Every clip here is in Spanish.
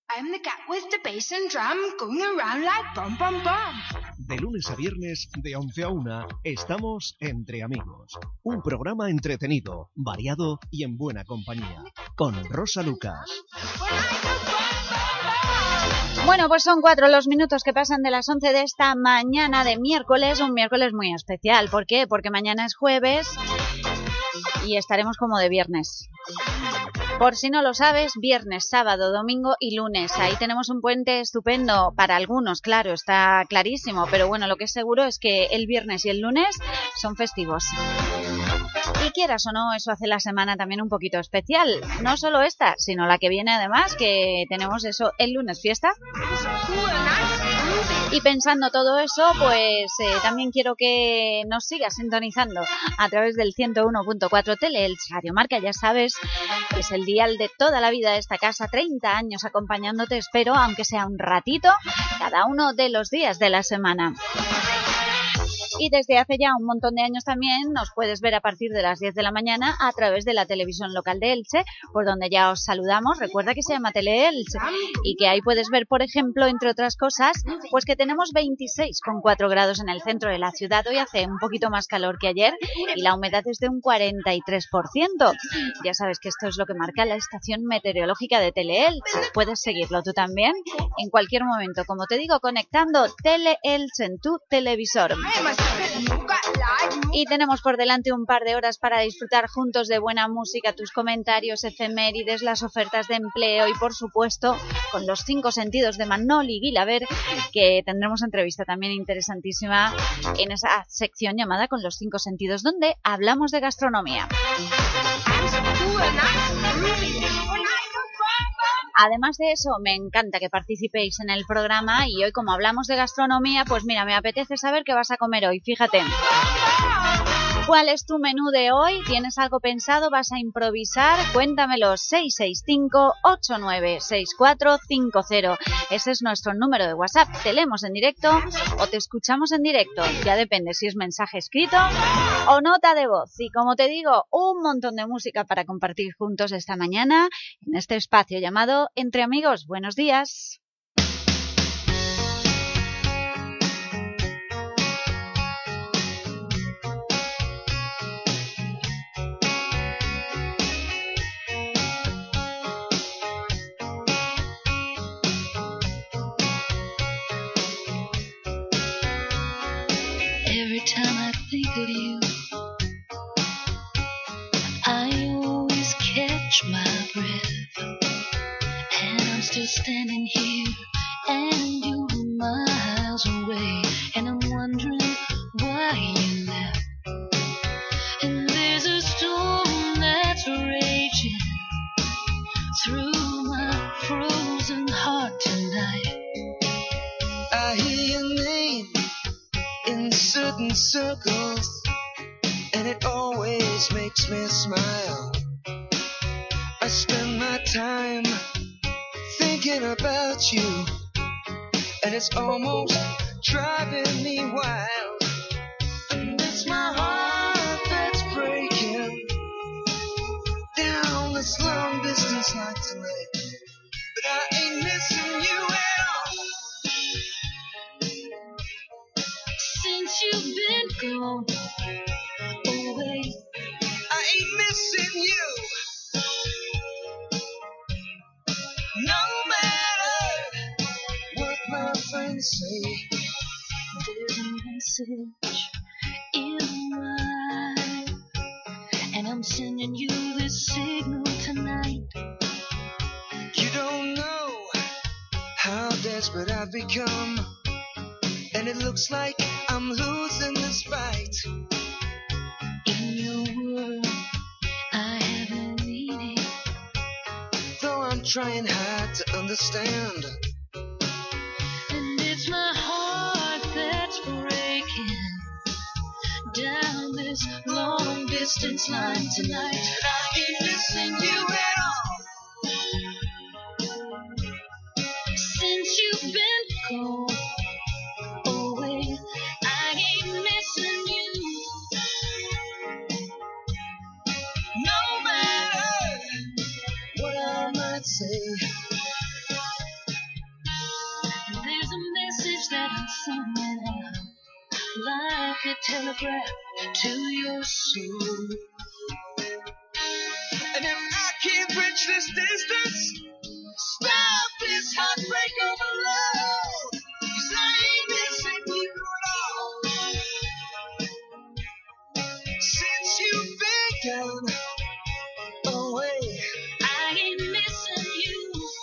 I'm the cat with the bass and drum going around like bum bum bum. De lunes a viernes, de 11 a 1, estamos Entre Amigos. Un programa entretenido, variado y en buena compañía. Con Rosa Lucas. Bueno, pues son 4 los minutos que pasan de las 11 de esta mañana de miércoles. Un miércoles muy especial. ¿Por qué? Porque mañana es jueves y estaremos como de viernes. Por si no lo sabes, viernes, sábado, domingo y lunes. Ahí tenemos un puente estupendo para algunos, claro, está clarísimo. Pero bueno, lo que es seguro es que el viernes y el lunes son festivos. Y quieras o no, eso hace la semana también un poquito especial. No solo esta, sino la que viene además, que tenemos eso el lunes fiesta. Y pensando todo eso, pues también quiero que nos sigas sintonizando a través del 101.4 Teleelch Radio Marca. Ya sabes, es el dial de toda la vida de esta casa, 30 años acompañándote, espero, aunque sea un ratito, cada uno de los días de la semana. Y desde hace ya un montón de años también nos puedes ver a partir de las 10 de la mañana a través de la televisión local de Elche, por donde ya os saludamos. Recuerda que se llama Teleelch y que ahí puedes ver, por ejemplo, entre otras cosas, pues que tenemos 26,4 grados en el centro de la ciudad. Hoy hace un poquito más calor que ayer y la humedad es de un 43%. Ya sabes que esto es lo que marca la estación meteorológica de Teleelch. Puedes seguirlo tú también en cualquier momento, como te digo, conectando Teleelch en tu televisor. Y tenemos por delante un par de horas para disfrutar juntos de buena música, tus comentarios, efemérides, las ofertas de empleo y, por supuesto, con los 5 sentidos de Manoli Guilaber, que tendremos entrevista también interesantísima en esa sección llamada Con los 5 sentidos, donde hablamos de gastronomía. Además de eso, me encanta que participéis en el programa y hoy, como hablamos de gastronomía, pues mira, me apetece saber qué vas a comer hoy. Fíjate, ¿cuál es tu menú de hoy? ¿Tienes algo pensado? ¿Vas a improvisar? Cuéntamelo. 665-896450. Ese es nuestro número de WhatsApp. Te leemos en directo o te escuchamos en directo. Ya depende si es mensaje escrito o nota de voz. Y como te digo, un montón de música para compartir juntos esta mañana en este espacio llamado Entre Amigos. Buenos días. Every time I think of you, I always catch my breath, and I'm still standing here, and you're miles away, and I'm wondering why you left. And there's a storm that's raging through my frozen heart tonight. I hear your name in certain circles, and it always makes me smile. I spend my time thinking about you, and it's almost driving me wild. And it's my heart that's breaking down this long distance line tonight. But I ain't missing you at all. Since you've been gone away, I ain't missing you. No matter what my friends say, there's a message in mine, and I'm sending you this signal tonight. You don't know how desperate I've become, and it looks like I'm losing this fight. In your world, I haven't meaning, though I'm trying hard to understand. And it's my heart that's breaking down this long distance line tonight. And I ain't missing you at all. Since you've been gone away, I ain't missing you. No matter what I might say, singing out like a telegraph to your soul. And if I can't bridge this distance, stop this heartbreak overload. 'Cause I ain't missing you at all. Since you've been gone away, I ain't missing you.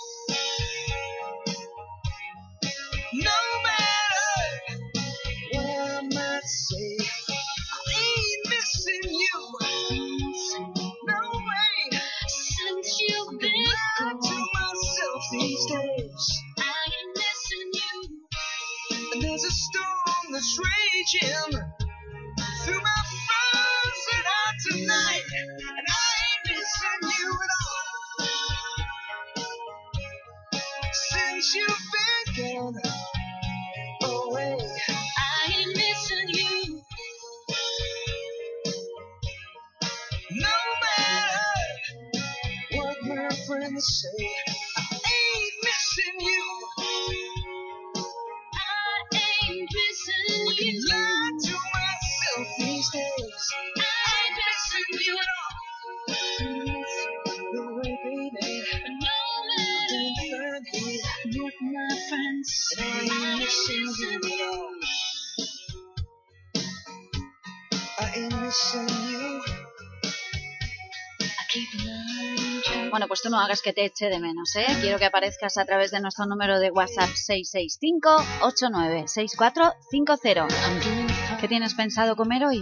No matter what I might say, I ain't missing you. No way. Since you've been gone to myself these days, I ain't missing you. And there's a storm that's raging through my frozen heart tonight, and I ain't missing you at all. Since you've been gone away, I ain't missing you. No matter what my friends say, I ain't missing you. I ain't missing you. Lie to myself these days. I ain't missing you at all. No way, baby. No matter what my friends say, I ain't missing you at all. I ain't missing you. Bueno, pues tú no hagas que te eche de menos, ¿eh? Quiero que aparezcas a través de nuestro número de WhatsApp 665-896450. ¿Qué tienes pensado comer hoy?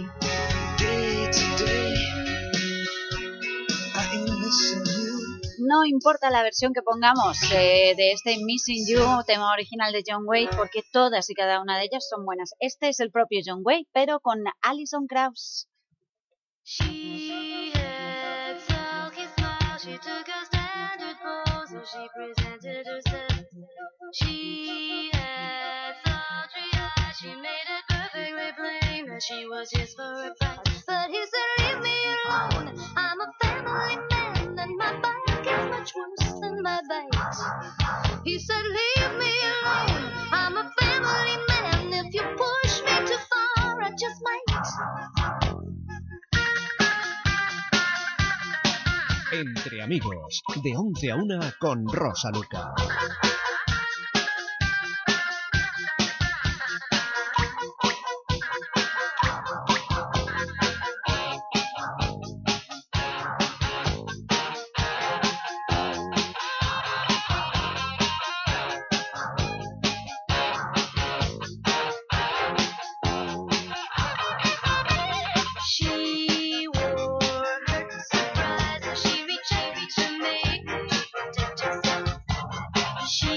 No importa la versión que pongamos de este Missing You, tema original de John Waite, porque todas y cada una de ellas son buenas. Este es el propio John Waite, pero con Alison Krauss. She had sulky smile, she took a standard pose as she presented herself. She had sultry eyes, she made it perfectly plain that she was his for a price. But he said, leave me alone, I'm a family man, and my bite is much worse than my bite. He said, leave me alone, I'm a family man, if you push me too far, I just might. Entre amigos, de 11 a 1 con Rosa Luca. She wore her surprise as she reached to make her protect herself. She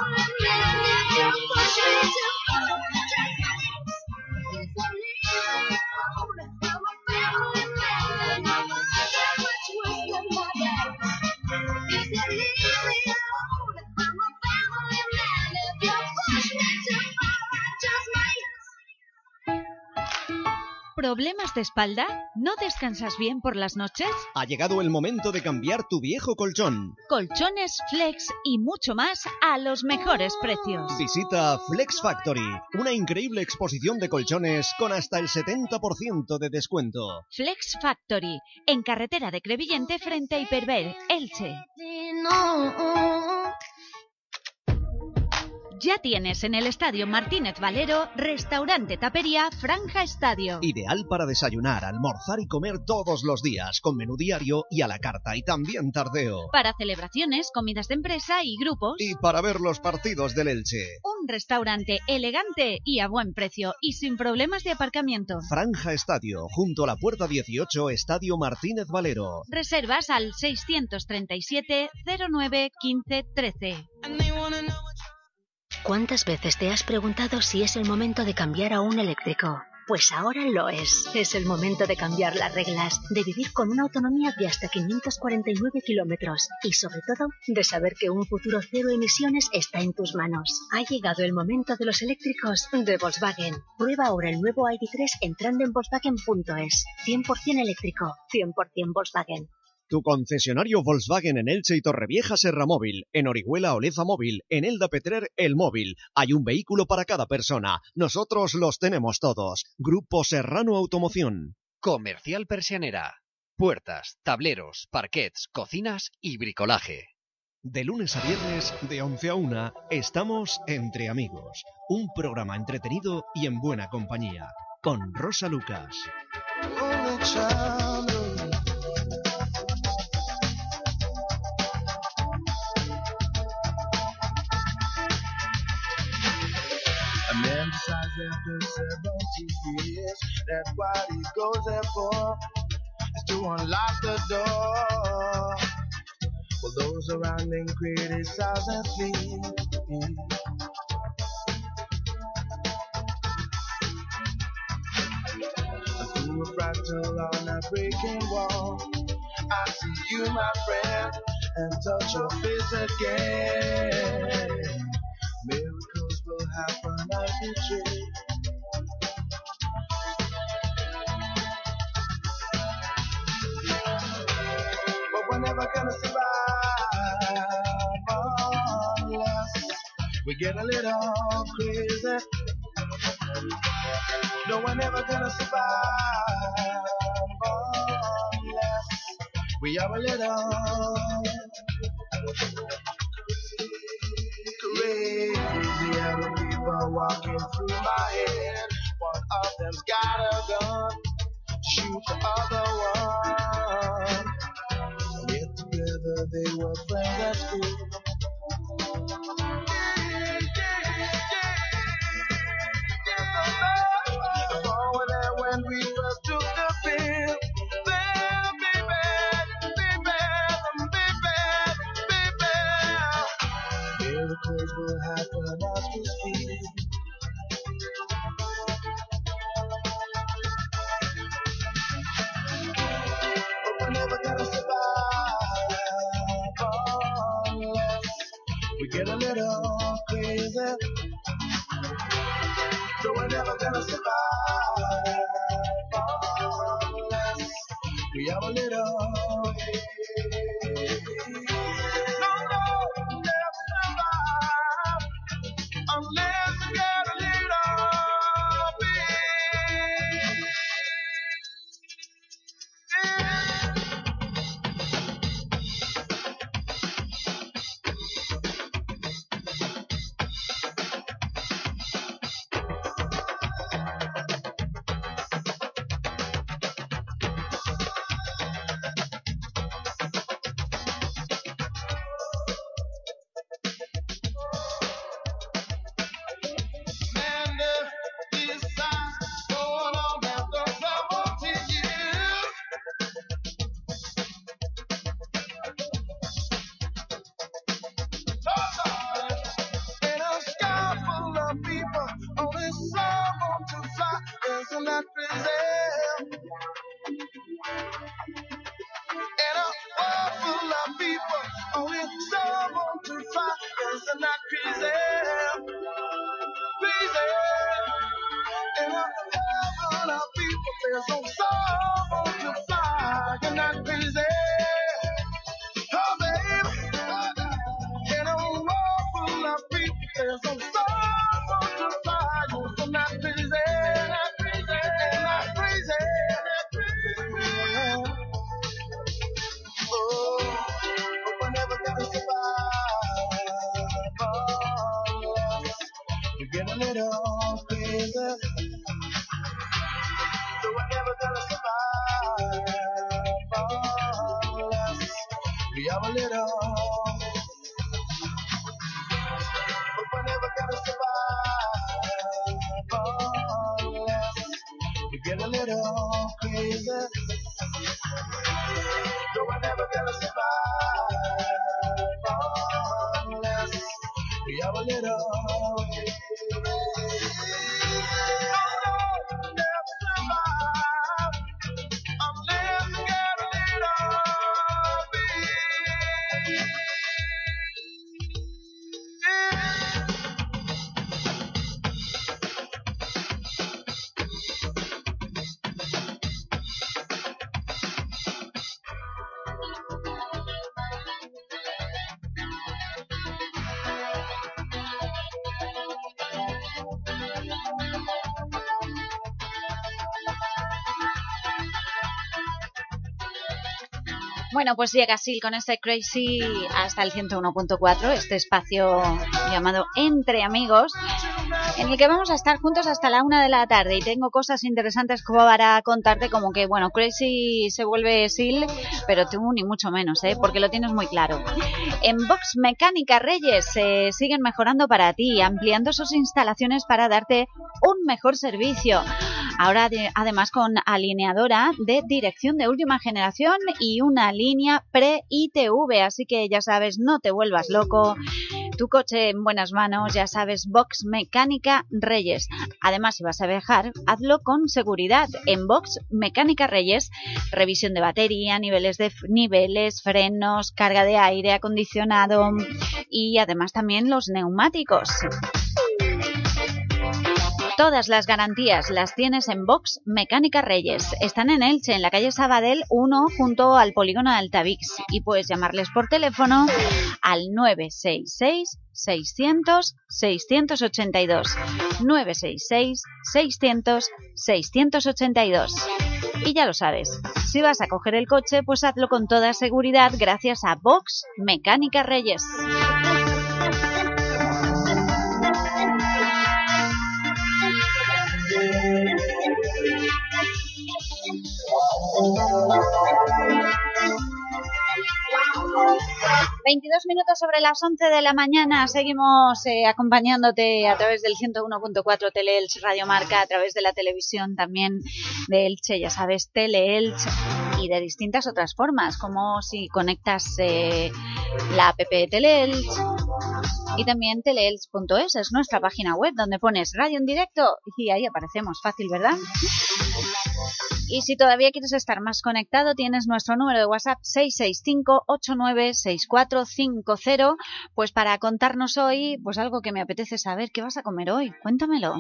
¿Problemas de espalda? ¿No descansas bien por las noches? Ha llegado el momento de cambiar tu viejo colchón. Colchones, flex y mucho más a los mejores precios. Visita Flex Factory, una increíble exposición de colchones con hasta el 70% de descuento. Flex Factory, en carretera de Crevillente frente a Hiperver, Elche. Ya tienes en el Estadio Martínez Valero restaurante tapería Franja Estadio. Ideal para desayunar, almorzar y comer todos los días, con menú diario y a la carta y también tardeo. Para celebraciones, comidas de empresa y grupos. Y para ver los partidos del Elche. Un restaurante elegante y a buen precio y sin problemas de aparcamiento. Franja Estadio, junto a la puerta 18, Estadio Martínez Valero. Reservas al 637 09 15 13. ¿Cuántas veces te has preguntado si es el momento de cambiar a un eléctrico? Pues ahora lo es. Es el momento de cambiar las reglas, de vivir con una autonomía de hasta 549 kilómetros y, sobre todo, de saber que un futuro cero emisiones está en tus manos. Ha llegado el momento de los eléctricos de Volkswagen. Prueba ahora el nuevo ID3 entrando en Volkswagen.es. 100% eléctrico, 100% Volkswagen. Tu concesionario Volkswagen en Elche y Torrevieja Serra Móvil, en Orihuela Oleza Móvil, en Elda Petrer El Móvil. Hay un vehículo para cada persona. Nosotros los tenemos todos. Grupo Serrano Automoción. Comercial Persianera. Puertas, tableros, parquets, cocinas y bricolaje. De lunes a viernes, de 11 a 1, estamos Entre Amigos. Un programa entretenido y en buena compañía. Con Rosa Lucas. After 70 years, that's what he goes there for, is to unlock the door. Well, those around him criticize and flee. Through a fractal on a breaking wall, I see you, my friend, and touch your face again. Miracles will happen as we dream. But we're never gonna survive unless we get a little crazy. No, we're never gonna survive unless we are a little crazy. Other people walking through my head. One of them's got a gun to shoot the other one. Yet together they were friends at school. Oh, there when we first took the pill. Miracles will happen as we speak. But we're never gonna survive unless we get a little crazy. So we're never gonna survive unless we have a little crazy. Unless we get a little bit. crazy. In a world full of people, only some want to fly, 'cause they're not crazy. Crazy. In a world full of people, there's no some want to fly, you're not crazy. Oh, baby. In a world full of people, there's no some want to fly, you're not crazy. Not crazy. Not crazy. Not crazy. Oh, but we're never gonna survive unless we get a little crazy. So we're never gonna survive unless we have a little. But we're never gonna survive unless we get a little crazy. So we're never gonna survive unless we have a little. No, never survive unless we get a little peace. Bueno, pues llega Seal con este Crazy hasta el 101.4, este espacio llamado Entre Amigos, en el que vamos a estar juntos hasta la 1 de la tarde. Y tengo cosas interesantes como para contarte, como que, bueno, Crazy se vuelve Seal, pero tú ni mucho menos, porque lo tienes muy claro. En Box Mecánica Reyes siguen mejorando para ti, ampliando sus instalaciones para darte un mejor servicio. Ahora además con alineadora de dirección de última generación y una línea pre-ITV, así que ya sabes, no te vuelvas loco. Tu coche en buenas manos, ya sabes, Box Mecánica Reyes. Además, si vas a viajar, hazlo con seguridad. En Box Mecánica Reyes, revisión de batería, niveles, frenos, carga de aire acondicionado y además también los neumáticos. Todas las garantías las tienes en Box Mecánica Reyes. Están en Elche, en la calle Sabadell 1, junto al polígono de Altavix. Y puedes llamarles por teléfono al 966-600-682. 966-600-682. Y ya lo sabes, si vas a coger el coche, pues hazlo con toda seguridad gracias a Box Mecánica Reyes. 22 minutos sobre las 11 de la mañana, seguimos acompañándote a través del 101.4 Teleelch Radio Marca, a través de la televisión también de Elche, ya sabes, Teleelch, y de distintas otras formas, como si conectas la app de Teleelch, y también teleelch.es, es nuestra página web donde pones radio en directo y ahí aparecemos, fácil, ¿verdad? Y si todavía quieres estar más conectado, tienes nuestro número de WhatsApp 665-896450, pues para contarnos hoy pues algo que me apetece saber. ¿Qué vas a comer hoy? Cuéntamelo.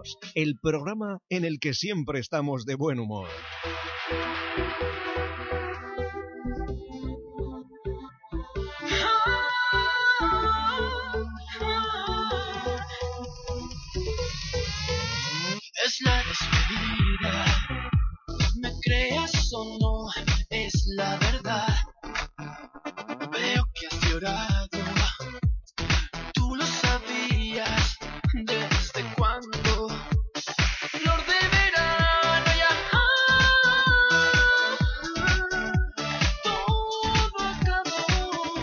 Ánimos, el programa en el que siempre estamos de buen humor. Es la despedida, me creas o no, es la verdad. Veo que has llorado, tú lo sabías, ¿desde cuándo? Flor de verano ya, todo acabó.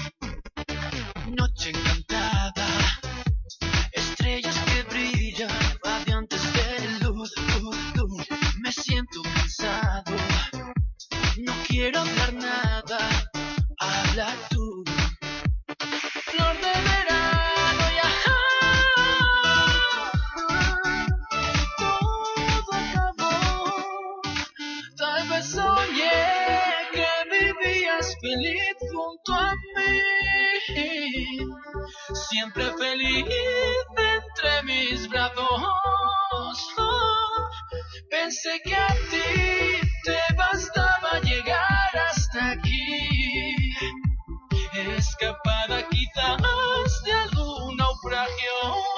Noche encantada, estrellas que brillan, radiantes de luz, luz. Me siento cansado, no quiero hablar nada, habla tú. Flor de verano ya, todo acabó. Tal vez soñé que vivías feliz junto a mí, siempre feliz entre mis brazos. Pensé que a ti te bastaba llegar hasta aquí, escapada quizás de algún naufragio.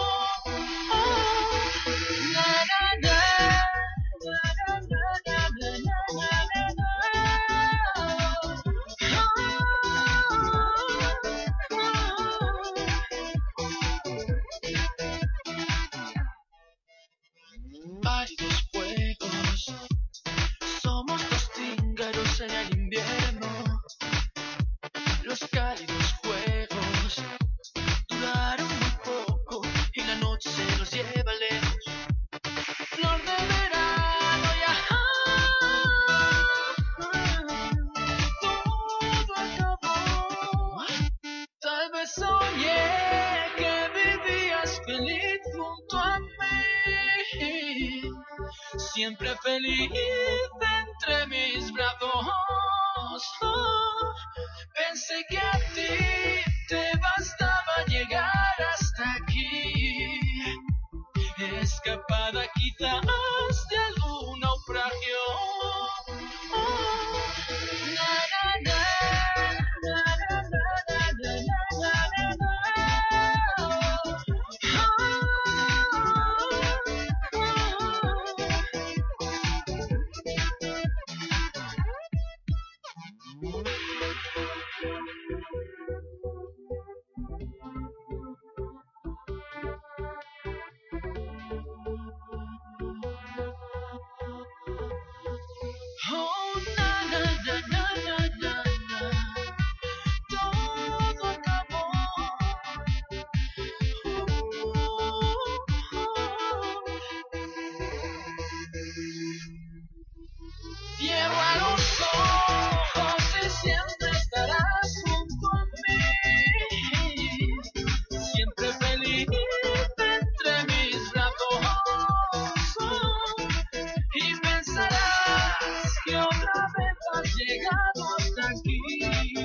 Na, na, na, na, na, na, na, Válidos fuegos, somos dos cíngaros en el invierno. Los cálidos juegos duraron muy poco y la noche se los lleva lejos. Flor de verano ya, todo acabó. Tal vez soñé que vivías feliz junto a mí, siempre feliz entre mis brazos. Pensé que a ti te bastaba llegar hasta aquí, escapada quizás de algún naufragio. Na, na, na, na, na, na, na, na, na, oh, na, na, na, na, na, na, na. Todo acabó. Cierra los ojos y siempre estarás junto a mí, siempre feliz entre mis brazos. Y pensarás que otra vez has llegado hasta aquí,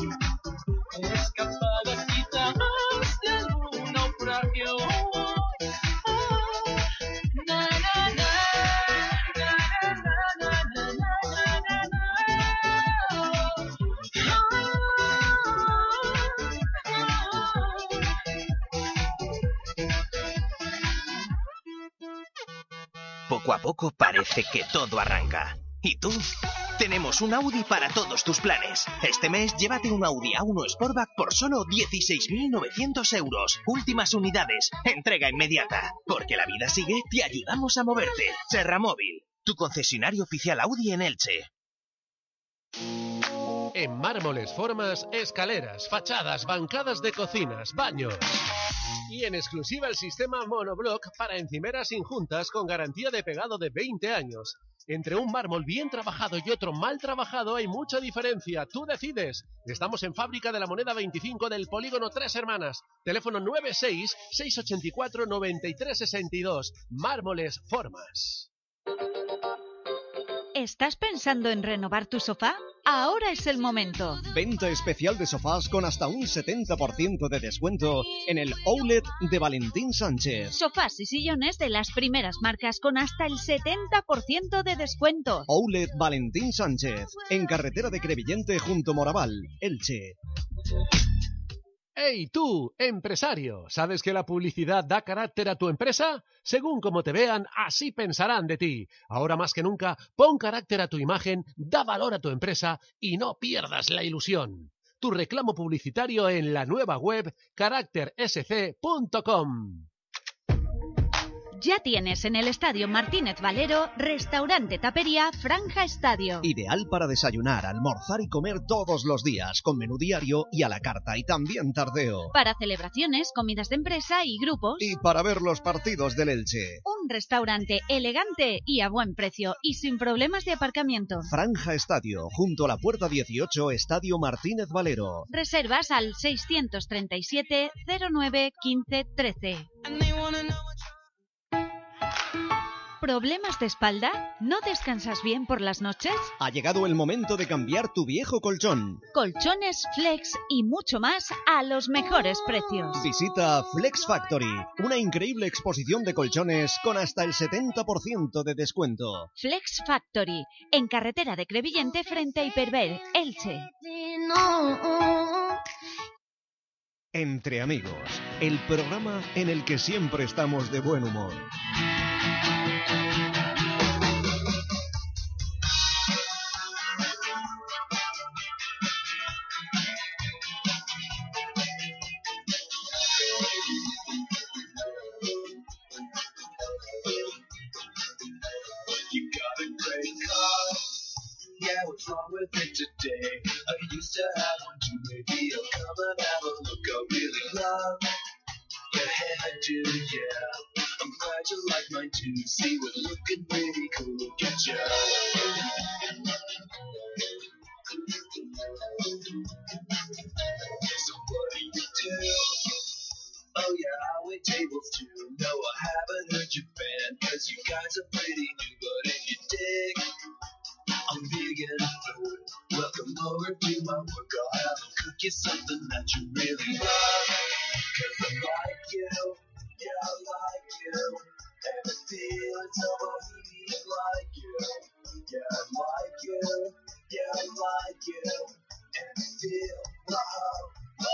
escapada quizás de algún naufragio. Na, na, na, na, na, na, na, na, Poco a poco parece que todo arranca. ¿Y tú? Tenemos un Audi para todos tus planes. Este mes llévate un Audi A1 Sportback por solo 16.900 euros. Últimas unidades, entrega inmediata. Porque la vida sigue, te ayudamos a moverte. Serramóvil, tu concesionario oficial Audi en Elche. En Mármoles Formas, escaleras, fachadas, bancadas de cocinas, baños. Y en exclusiva el sistema monoblock para encimeras injuntas con garantía de pegado de 20 años. Entre un mármol bien trabajado y otro mal trabajado hay mucha diferencia. Tú decides. Estamos en Fábrica de la Moneda 25 del Polígono Tres Hermanas. Teléfono 96-684-9362. Mármoles Formas. ¿Estás pensando en renovar tu sofá? Ahora es el momento. Venta especial de sofás con hasta un 70% de descuento en el Outlet de Valentín Sánchez. Sofás y sillones de las primeras marcas con hasta el 70% de descuento. Outlet Valentín Sánchez, en carretera de Crevillente junto a Moraval, Elche. ¡Hey tú, empresario! ¿Sabes que la publicidad da carácter a tu empresa? Según como te vean, así pensarán de ti. Ahora más que nunca, pon carácter a tu imagen, da valor a tu empresa y no pierdas la ilusión. Tu reclamo publicitario en la nueva web caractersc.com. Ya tienes en el Estadio Martínez Valero restaurante tapería Franja Estadio. Ideal para desayunar, almorzar y comer todos los días, con menú diario y a la carta y también tardeo. Para celebraciones, comidas de empresa y grupos. Y para ver los partidos del Elche. Un restaurante elegante y a buen precio y sin problemas de aparcamiento. Franja Estadio, junto a la puerta 18, Estadio Martínez Valero. Reservas al 637 09 15 13. ¿Problemas de espalda? ¿No descansas bien por las noches? Ha llegado el momento de cambiar tu viejo colchón. Colchones, flex y mucho más a los mejores precios. Visita Flex Factory, una increíble exposición de colchones con hasta el 70% de descuento. Flex Factory, en carretera de Crevillente frente a Hiperver, Elche. Entre amigos, el programa en el que siempre estamos de buen humor. What's wrong with it today? I used to have one too, maybe I'll come and have a look. I really love your hairdo, yeah. I'm glad you like mine too. See, we're looking pretty cool. Look at you. So what do you do? Oh yeah, I wait tables too. No, I haven't heard your band, cause you guys are pretty new. But if you dig, I'm vegan food. Welcome over to my work. I'll have to cook you something that you really love. Cause I like you, yeah, I like you. And I feel it's so bohemian like you. Yeah, I like you, yeah, I like you. And I feel, wow,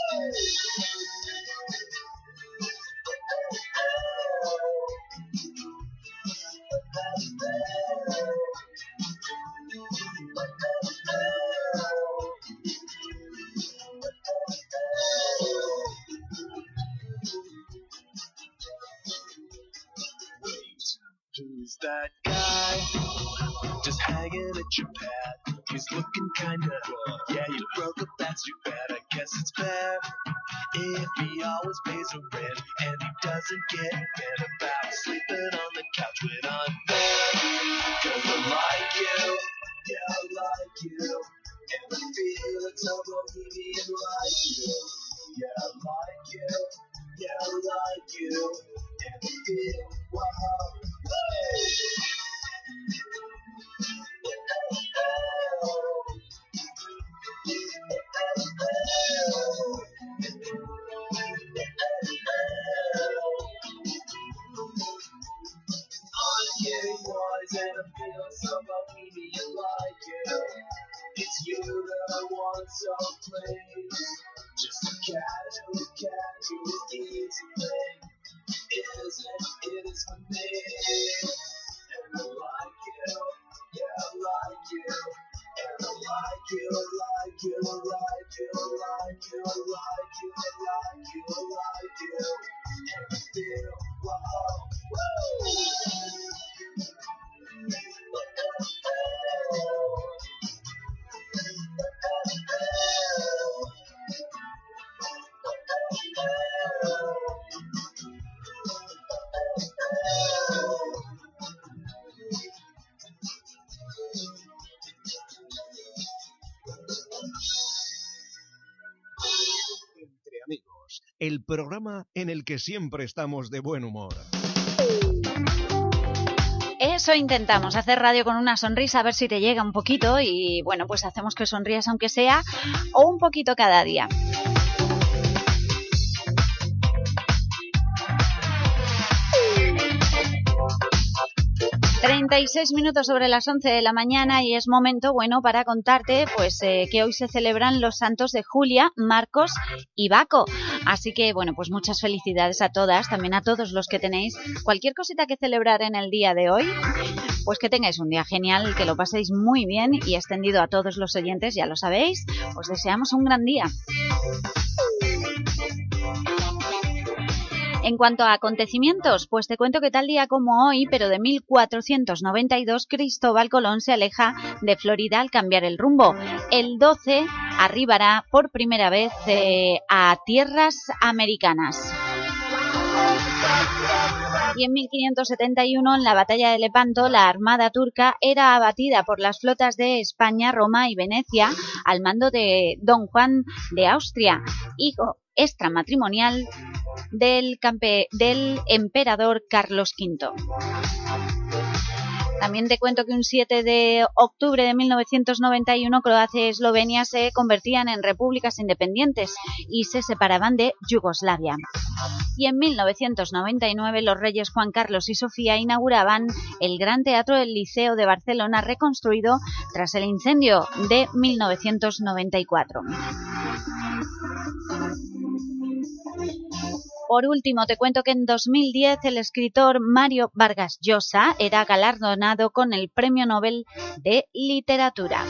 who's that guy just hanging at your pad? He's looking kinda, yeah, you broke up, that's too bad. I guess it's fair if he always pays the rent and he doesn't get mad about sleeping on the couch when I'm there. Cause I like you, yeah, I like you. And I feel it's so bohemian like you. Yeah, I like you, yeah, I like you. And I feel, wow, and I feel so bohemian like you. It's you that I want, so please. Just a casual, easy thing. Isn't it is for me? And I like you, yeah, I like you. And I like you, I like you, I like you, I like you, I like you, I like you, I like you. And I feel, wow, woo! Entre amigos, el programa en el que siempre estamos de buen humor. Eso intentamos, hacer radio con una sonrisa, a ver si te llega un poquito y bueno, pues hacemos que sonrías aunque sea o un poquito cada día. 36 minutos sobre las 11 de la mañana y es momento, bueno, para contarte pues que hoy se celebran los santos de Julia, Marcos y Baco. Así que, bueno, pues muchas felicidades a todas, también a todos los que tenéis cualquier cosita que celebrar en el día de hoy. Pues que tengáis un día genial, que lo paséis muy bien y extendido a todos los oyentes, ya lo sabéis, os deseamos un gran día. En cuanto a acontecimientos, pues te cuento que tal día como hoy, pero de 1492, Cristóbal Colón se aleja de Florida al cambiar el rumbo. El 12 arribará por primera vez a tierras americanas. Y en 1571, en la batalla de Lepanto, la armada turca era abatida por las flotas de España, Roma y Venecia al mando de Don Juan de Austria, hijo extramatrimonial del emperador Carlos V. También te cuento que un 7 de octubre de 1991 Croacia y Eslovenia se convertían en repúblicas independientes y se separaban de Yugoslavia. Y en 1999 los reyes Juan Carlos y Sofía inauguraban el Gran Teatro del Liceo de Barcelona, reconstruido tras el incendio de 1994. Por último, te cuento que en 2010 el escritor Mario Vargas Llosa era galardonado con el Premio Nobel de Literatura.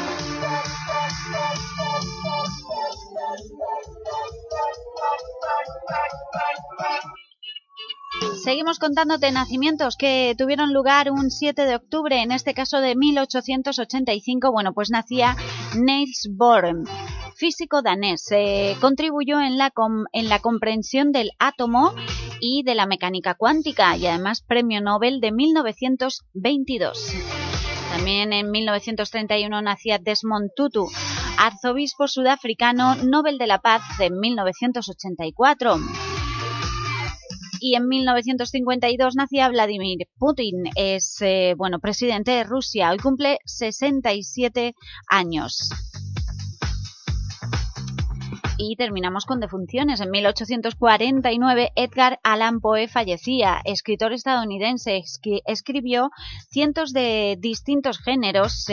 Seguimos contándote nacimientos que tuvieron lugar un 7 de octubre, en este caso de 1885. Bueno, pues nacía Niels Bohr, físico danés. Contribuyó en la comprensión del átomo y de la mecánica cuántica y además Premio Nobel de 1922. También en 1931 nacía Desmond Tutu, arzobispo sudafricano, Nobel de la Paz de 1984. Y en 1952 nacía Vladimir Putin, es presidente de Rusia, hoy cumple 67 años. Y terminamos con defunciones. En 1849 Edgar Allan Poe fallecía, escritor estadounidense, escribió cientos de distintos géneros,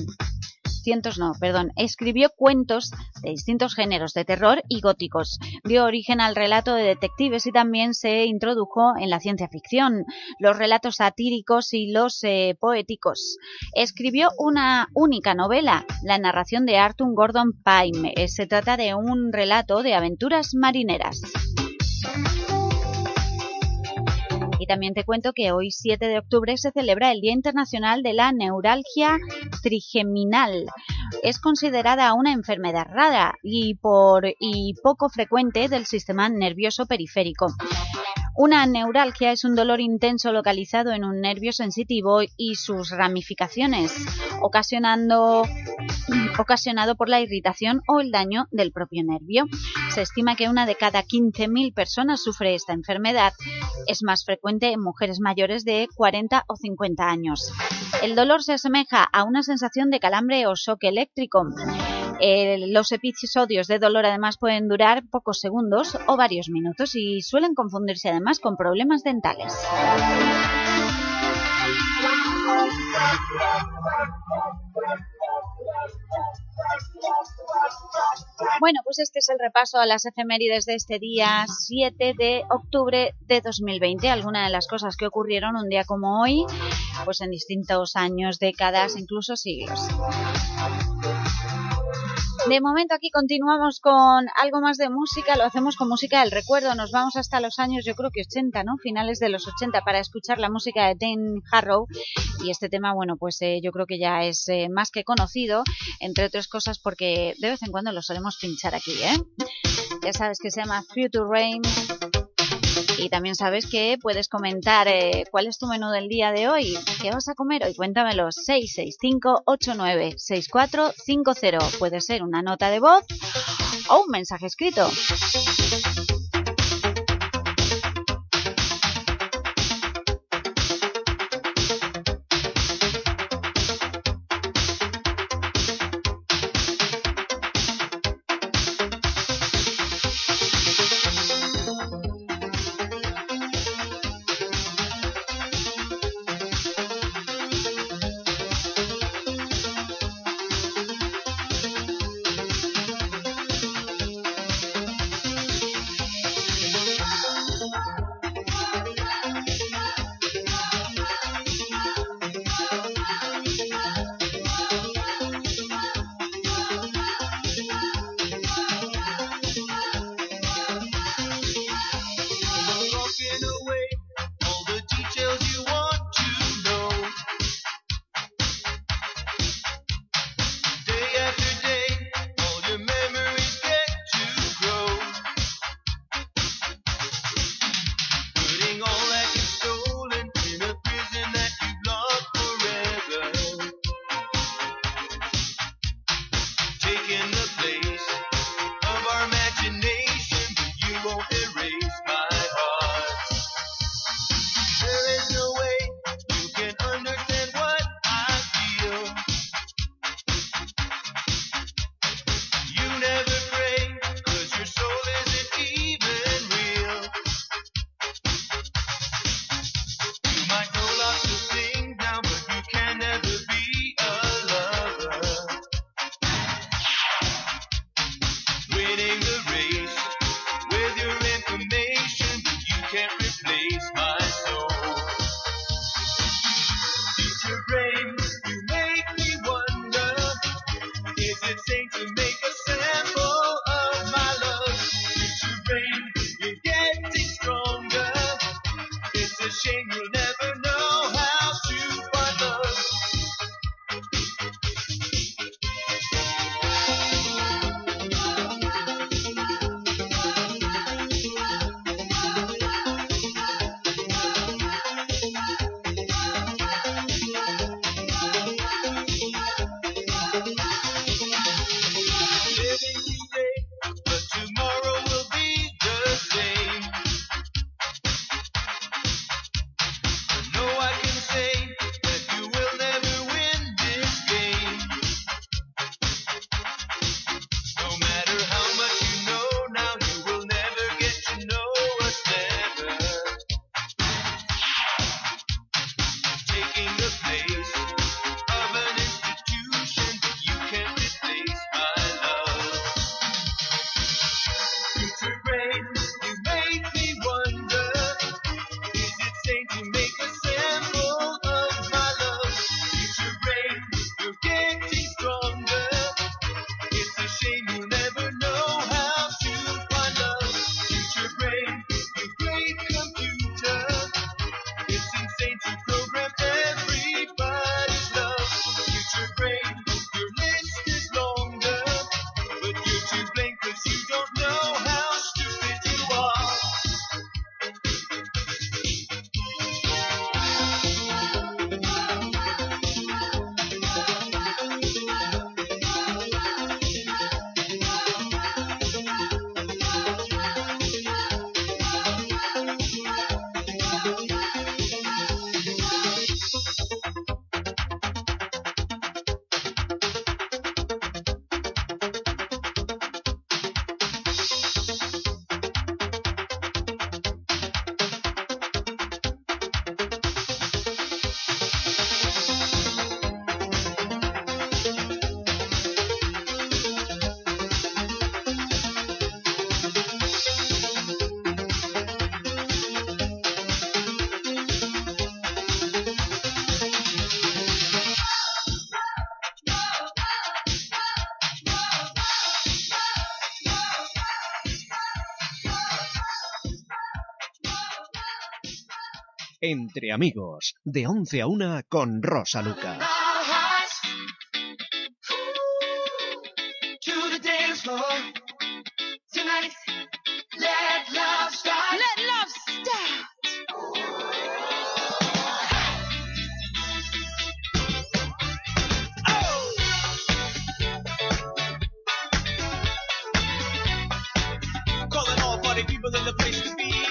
escribió cuentos de distintos géneros de terror y góticos. Dio origen al relato de detectives y también se introdujo en la ciencia ficción, los relatos satíricos y los poéticos. Escribió una única novela, la narración de Arthur Gordon Pym. Se trata de un relato de aventuras marineras. Y también te cuento que hoy, 7 de octubre, se celebra el Día Internacional de la Neuralgia Trigeminal. Es considerada una enfermedad rara y poco frecuente del sistema nervioso periférico. Una neuralgia es un dolor intenso localizado en un nervio sensitivo y sus ramificaciones, ocasionado por la irritación o el daño del propio nervio. Se estima que una de cada 15.000 personas sufre esta enfermedad. Es más frecuente en mujeres mayores de 40 o 50 años. El dolor se asemeja a una sensación de calambre o shock eléctrico. Los episodios de dolor además pueden durar pocos segundos o varios minutos y suelen confundirse además con problemas dentales. Bueno, pues este es el repaso a las efemérides de este día 7 de octubre de 2020. Algunas de las cosas que ocurrieron un día como hoy, pues en distintos años, décadas, incluso siglos. De momento aquí continuamos con algo más de música, lo hacemos con música del recuerdo, nos vamos hasta los años, yo creo que 80, ¿no? Finales de los 80 para escuchar la música de Dan Harrow y este tema, bueno, pues yo creo que ya es más que conocido, entre otras cosas porque de vez en cuando lo solemos pinchar aquí, ¿eh? Ya sabes que se llama Future Rain. Y también sabes que puedes comentar cuál es tu menú del día de hoy, qué vas a comer hoy, cuéntamelo, 665-896450. Puede ser una nota de voz o un mensaje escrito. saint to make a sample of my love. Future rain, you're getting stronger. It's a shame you'll never know how to find love. Living today, but tomorrow will be the same. I know I can say that you will never win this game. No matter how much you know now, you will never get to know us never. Taking the place of an institution that you can't replace, my love. Future rain, you make me wonder, is it sane to make a sample of my love? Future rain, you're getting stronger. It's a shame you'll never know how to find love. Future rain, you great computer. It's insane to program everybody's love. Future brain, your list is longer, but you're to blame 'cause you don't know how stupid you are. Entre amigos, de 11 a 1 con Rosa Luca. To the dance floor tonight. Let love start. Let love start. Calling all party people in the place to be.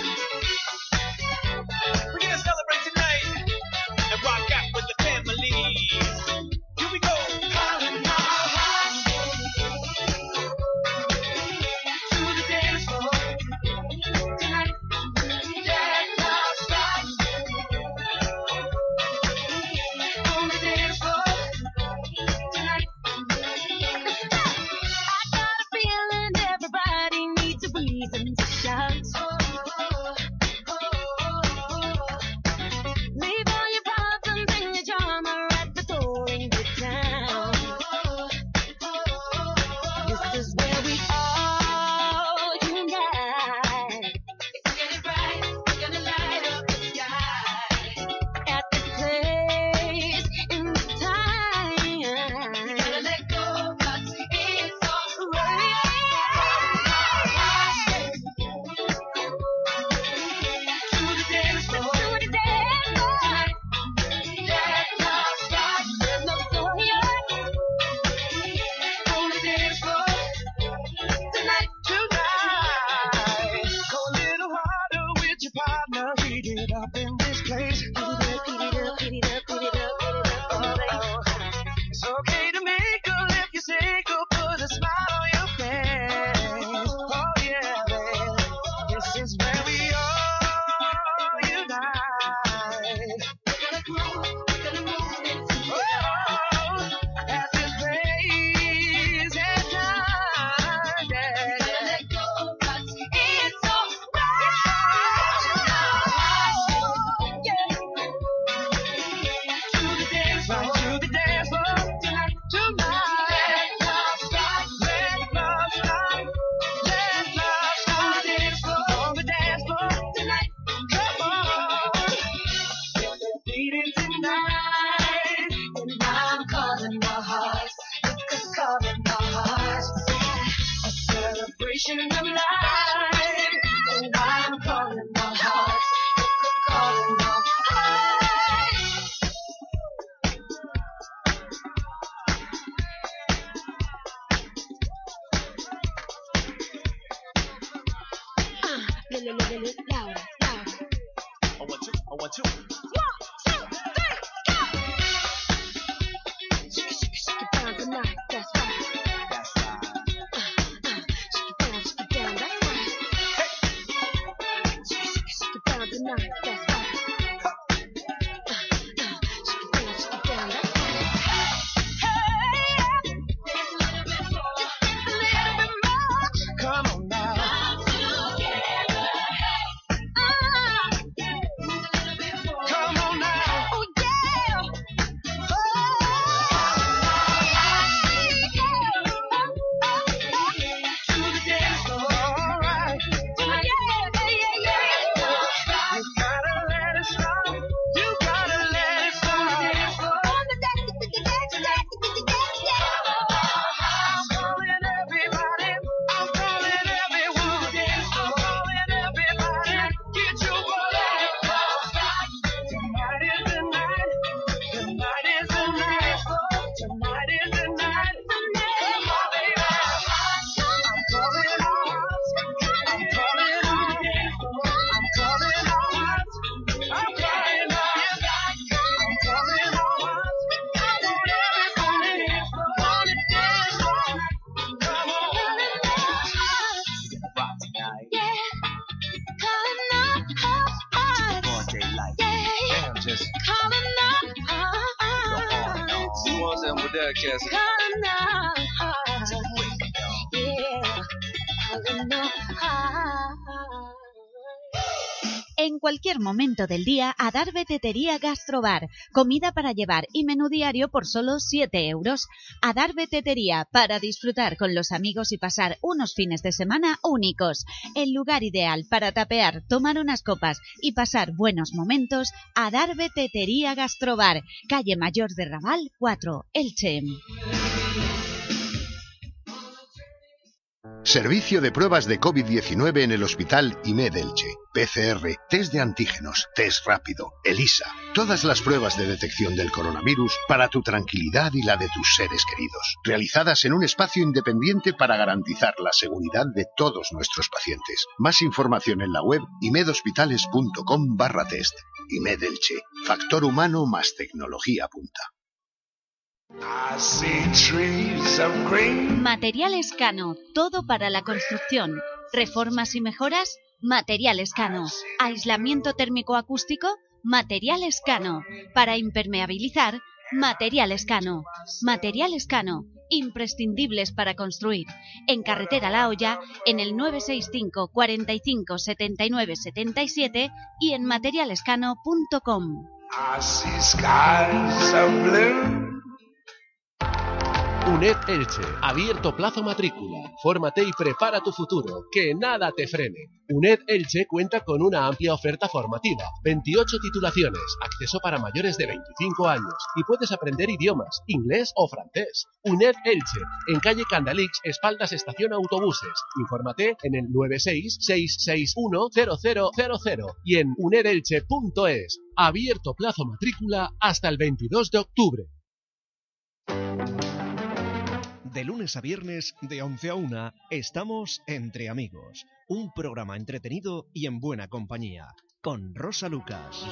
We're gonna celebrate tonight and rock out with the family. Here we go. Calling all hearts. celebration of life. And I'm calling my heart, calling my heart. Louder, louder. I want to. 1, 2, 3, go! Shake it, shake it down tonight, that's right. That's right. Shake it down, that's right. Shake it down tonight, that's right. Shake it down, that's right. Hey, dance a little bit more, just dance a little bit more. Come on now. Come on now. Oh yeah. To the dance floor. All right. Oh yeah. You gotta let it slide. You gotta let it slide. I'm calling everybody. I'm calling everyone. I'm calling everybody. Get your butt on. Tonight is the night. Tonight is the night. Tonight is the night. Come on, baby. I'm calling our hearts. I'm calling our hands. I'm calling our hearts. I'm calling our hands. I'm calling our hearts. I want everybody on the dance floor. Come on. Rock tonight. Broad daylight. Damn, just Who wants them with that, Cassie? En cualquier momento del día, Adarve Tetería Gastrobar. Comida para llevar y menú diario por solo 7 euros. Adarve Tetería, para disfrutar con los amigos y pasar unos fines de semana únicos. El lugar ideal para tapear, tomar unas copas y pasar buenos momentos. Adarve Tetería Gastrobar. Calle Mayor de Raval 4, Elche. Servicio de pruebas de COVID-19 en el Hospital IMED Elche. PCR, test de antígenos, test rápido, ELISA. Todas las pruebas de detección del coronavirus para tu tranquilidad y la de tus seres queridos. Realizadas en un espacio independiente para garantizar la seguridad de todos nuestros pacientes. Más información en la web imedhospitales.com/test. IMED Elche. Factor humano más tecnología punta. Materiales Cano, todo para la construcción. Reformas y mejoras, Materiales Cano. Aislamiento térmico acústico, Materiales Cano. Para impermeabilizar, Materiales Cano. Materiales Cano, imprescindibles para construir. En Carretera La Hoya, en el 965 45 79 77 y en materialescano.com. UNED Elche, abierto plazo matrícula. Fórmate y prepara tu futuro, que nada te frene. UNED Elche cuenta con una amplia oferta formativa, 28 titulaciones, acceso para mayores de 25 años y puedes aprender idiomas, inglés o francés. UNED Elche, en calle Candalix, espaldas estación autobuses. Infórmate en el 96-661-0000 y en unedelche.es. Abierto plazo matrícula hasta el 22 de octubre. De lunes a viernes, de 11 a 1, estamos Entre Amigos, un programa entretenido y en buena compañía, con Rosa Lucas.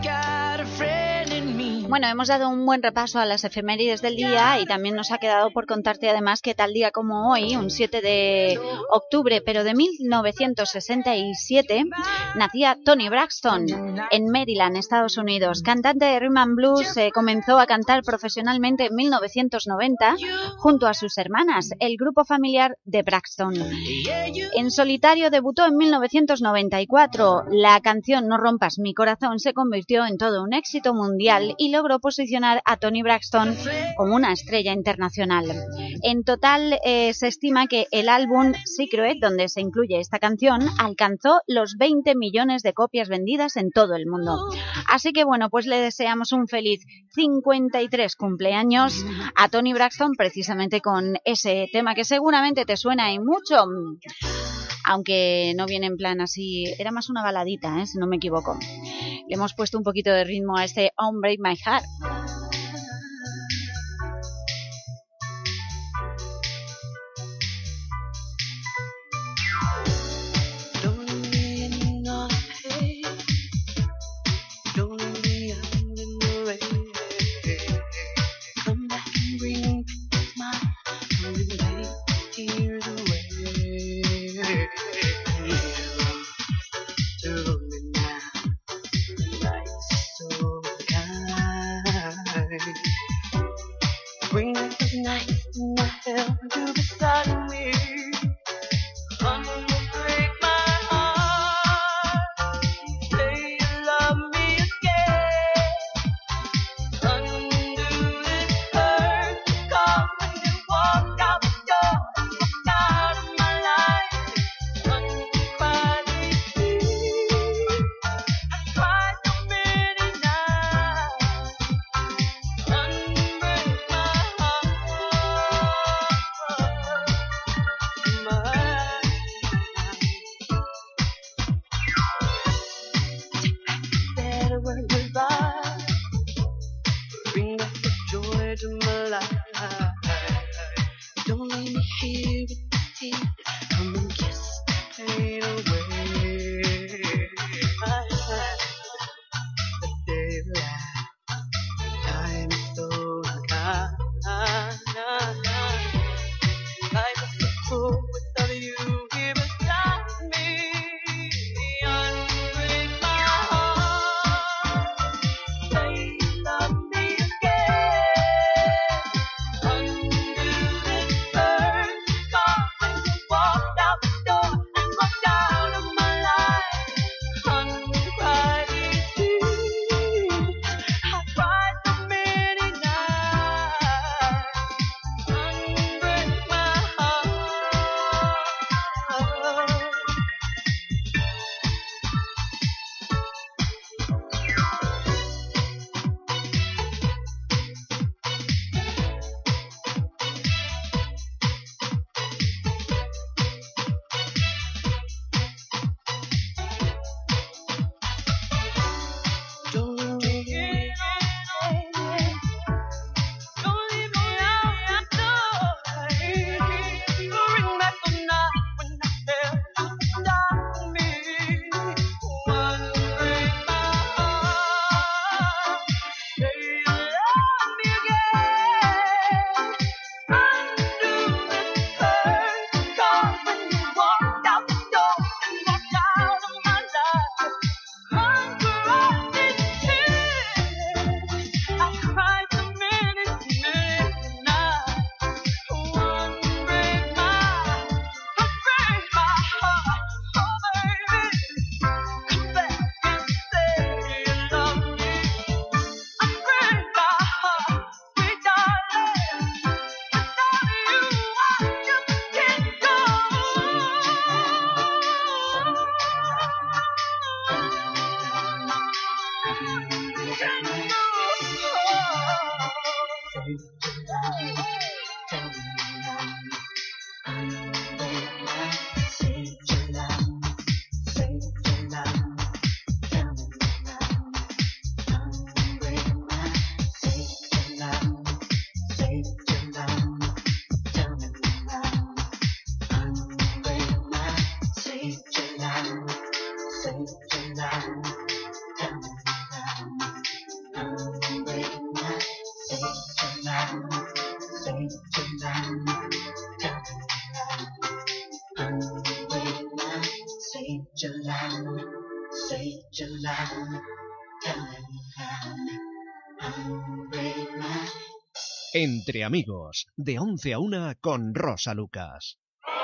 Bueno, hemos dado un buen repaso a las efemérides del día y también nos ha quedado por contarte además que tal día como hoy, un 7 de octubre, pero de 1967, nacía Toni Braxton en Maryland, Estados Unidos. Cantante de rhythm and blues, comenzó a cantar profesionalmente en 1990 junto a sus hermanas, el grupo familiar de Braxton. En solitario debutó en 1994. La canción No rompas mi corazón se convirtió en todo un éxito mundial y logró posicionar a Toni Braxton como una estrella internacional. En total se estima que el álbum Secret, donde se incluye esta canción, alcanzó los 20 millones de copias vendidas en todo el mundo. Así que bueno, pues le deseamos un feliz 53 cumpleaños a Toni Braxton, precisamente con ese tema que seguramente te suena y mucho. aunque no viene en plan así, era más una baladita, si no me equivoco. Le hemos puesto un poquito de ritmo a este Don't Break My Heart. Entre amigos, de 11 a 1 con Rosa Lucas.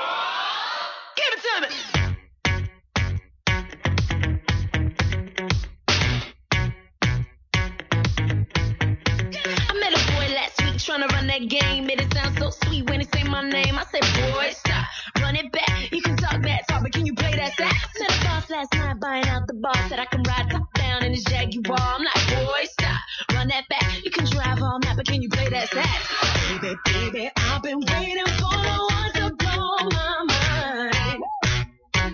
Trying to run that game, made it sound so sweet when they say my name. I said, boy, stop, run it back. You can talk that talk, but can you play that sax? Met a boss last night buying out the bar, said I can ride top down in his Jaguar. I'm like, boy, stop, run that back. You can drive all night, but can you play that sax? Baby, baby, I've been waiting for the one to blow my mind.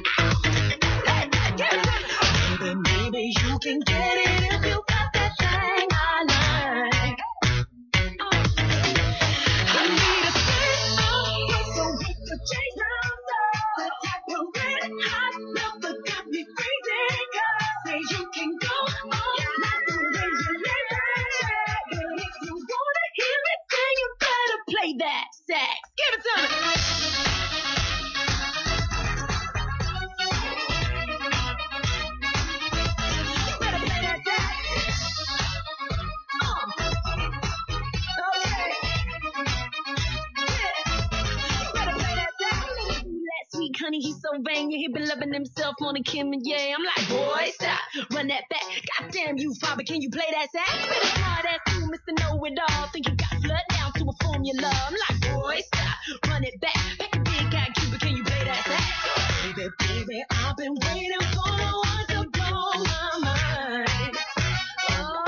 honey, he's so vain. Yeah, he been loving himself more than Kim and Ye. I'm like, boy, stop, run that back. Goddamn you, father, can you play that sax? Better smart ass you, Mr. Know-It-All. Think you got slut down to a formula. I'm like, boy, stop, run it back. Back to big guy Cuba, can you play that sax? Baby, baby, I've been waiting for the one to blow my mind. Oh,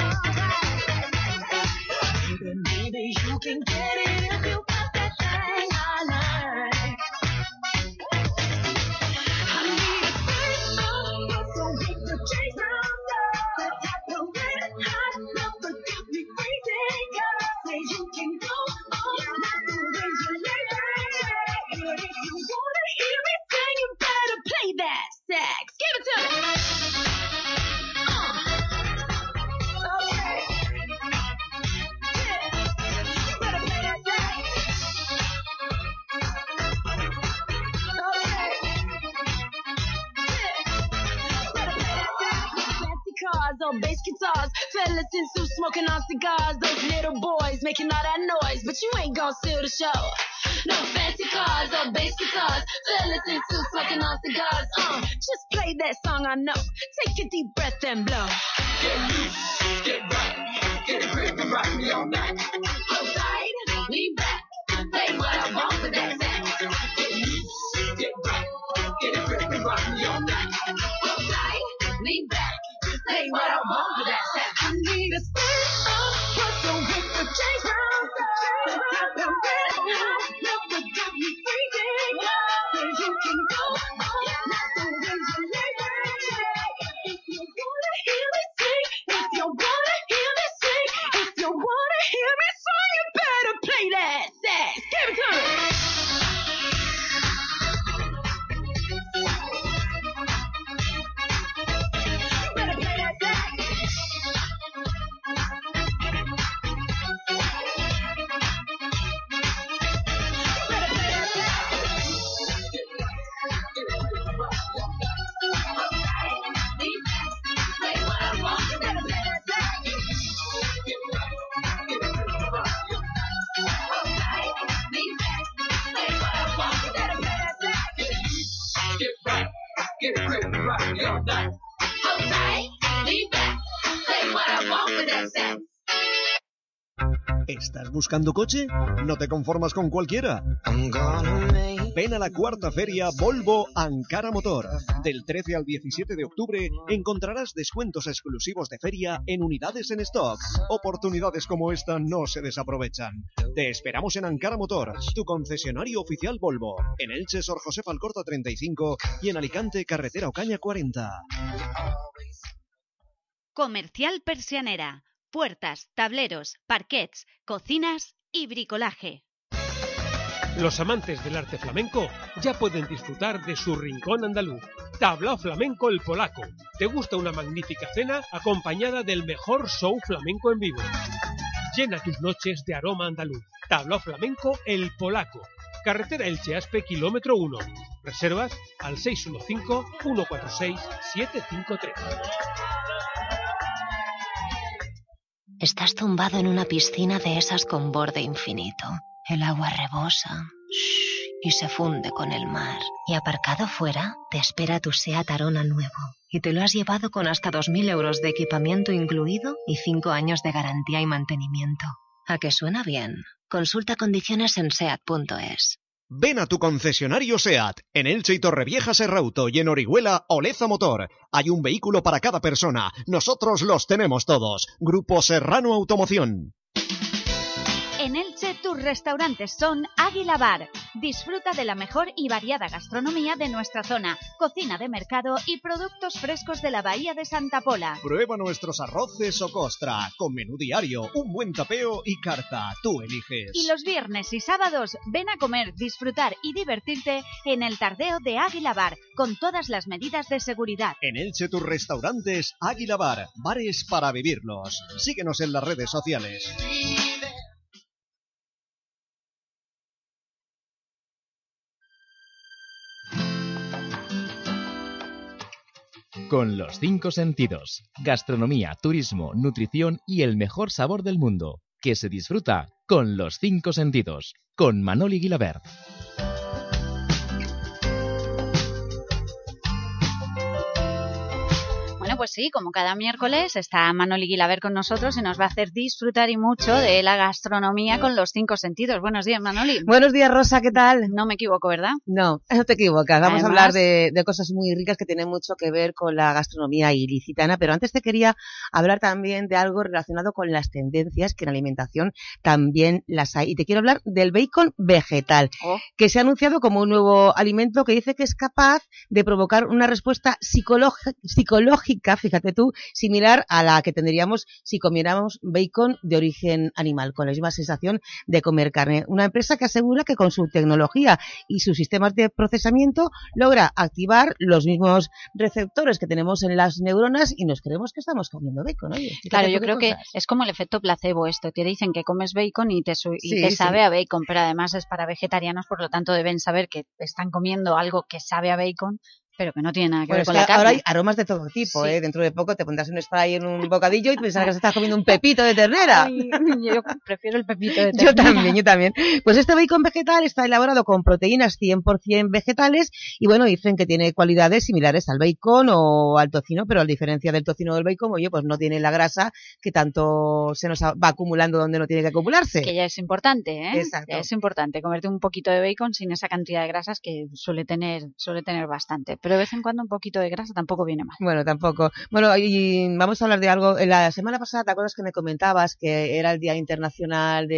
baby, maybe you can get it if you got that thing I like. I need a spin-off so we could chase down the type of red hot love that got me crazy. Girl, say you can go all night the ways you lay back. If you wanna hear me sing, you better play that sax. Give it to me. Okay. Yeah. You better play that sax. Okay. Fancy cars or bass guitars, fellas in suits smoking on cigars. Those little boys making all that noise, but you ain't gon' steal the show. No fancy cars or bass guitars, fellas in suits smoking on cigars. Just play that song I know. Take a deep breath and blow. Get loose, get right, get it grip and rock me all night. Outside, lean back, play what I want for that sax. Get loose, get right, get it grip and rock me all night. Outside, lean back, play what I want for that sax. I need a spin-off, hustle with the change round. The type of red hot love that got me crazy. Say you can go all night the ways you lay back. If you wanna hear me sing, if you wanna hear me sing, if you wanna hear me sing, you better play that sax. Give it to me. You better play that sax. ¿Estás buscando coche? ¿No te conformas con cualquiera? Ven a la cuarta feria Volvo Ankara Motor. Del 13 al 17 de octubre encontrarás descuentos exclusivos de feria en unidades en stock. Oportunidades como esta no se desaprovechan. Te esperamos en Ankara Motor, tu concesionario oficial Volvo. En Elche, Sor José Alcorta 35 y en Alicante, Carretera Ocaña 40. Comercial Persianera. Puertas, tableros, parquets, cocinas y bricolaje. Los amantes del arte flamenco ya pueden disfrutar de su rincón andaluz. Tablao Flamenco El Polaco. ¿Te gusta una magnífica cena acompañada del mejor show flamenco en vivo? Llena tus noches de aroma andaluz. Tablao Flamenco El Polaco. Carretera Elche-Aspe, kilómetro 1. Reservas al 615-146-753. Estás tumbado en una piscina de esas con borde infinito. El agua rebosa y se funde con el mar. Y aparcado fuera, te espera tu SEAT Arona nuevo. Y te lo has llevado con hasta 2.000 euros de equipamiento incluido y 5 años de garantía y mantenimiento. ¿A que suena bien? Consulta condiciones en SEAT.es. Ven a tu concesionario SEAT, en Elche y Torrevieja Serrauto y en Orihuela Oleza Motor. Hay un vehículo para cada persona. Nosotros los tenemos todos. Grupo Serrano Automoción. En Elche, tus restaurantes son Águila Bar. Disfruta de la mejor y variada gastronomía de nuestra zona, cocina de mercado y productos frescos de la Bahía de Santa Pola. Prueba nuestros arroces o costra, con menú diario, un buen tapeo y carta. Tú eliges. Y los viernes y sábados, ven a comer, disfrutar y divertirte en el Tardeo de Águila Bar, con todas las medidas de seguridad. En Elche, tus restaurantes Águila Bar, bares para vivirlos. Síguenos en las redes sociales. Con los 5 sentidos, gastronomía, turismo, nutrición y el mejor sabor del mundo, que se disfruta con los 5 sentidos, con Manoli Guilabert. Bueno, pues sí, como cada miércoles está Manoli Guilaber con nosotros y nos va a hacer disfrutar y mucho de la gastronomía con los 5 sentidos. Buenos días, Manoli. Buenos días, Rosa, ¿qué tal? No me equivoco, ¿verdad? No, no te equivocas. Vamos Además, a hablar de cosas muy ricas que tienen mucho que ver con la gastronomía ilicitana, pero antes te quería hablar también de algo relacionado con las tendencias, que en alimentación también las hay. Y te quiero hablar del bacon vegetal, que se ha anunciado como un nuevo alimento que dice que es capaz de provocar una respuesta psicológica, fíjate tú, similar a la que tendríamos si comiéramos bacon de origen animal, con la misma sensación de comer carne. Una empresa que asegura que con su tecnología y sus sistemas de procesamiento logra activar los mismos receptores que tenemos en las neuronas y nos creemos que estamos comiendo bacon. Oye, claro, yo creo que es como el efecto placebo esto. Te dicen que comes bacon y te sabe a bacon, pero además es para vegetarianos, por lo tanto deben saber que están comiendo algo que sabe a bacon, pero que no tiene nada que ver con la carne. Ahora hay aromas de todo tipo, sí. Dentro de poco te pondrás un spray en un bocadillo y pensarás que estás comiendo un pepito de ternera. Ay, yo prefiero el pepito de ternera. Yo también. Pues este bacon vegetal está elaborado con proteínas 100% vegetales y bueno, dicen que tiene cualidades similares al bacon o al tocino, pero a diferencia del tocino o del bacon, oye, pues no tiene la grasa que tanto se nos va acumulando donde no tiene que acumularse. Que ya es importante, ¿eh? Exacto. Ya es importante comerte un poquito de bacon sin esa cantidad de grasas que suele tener bastante. Pero de vez en cuando un poquito de grasa tampoco viene mal. Bueno, tampoco. Bueno, y vamos a hablar de algo. La semana pasada, ¿te acuerdas que me comentabas que era el Día Internacional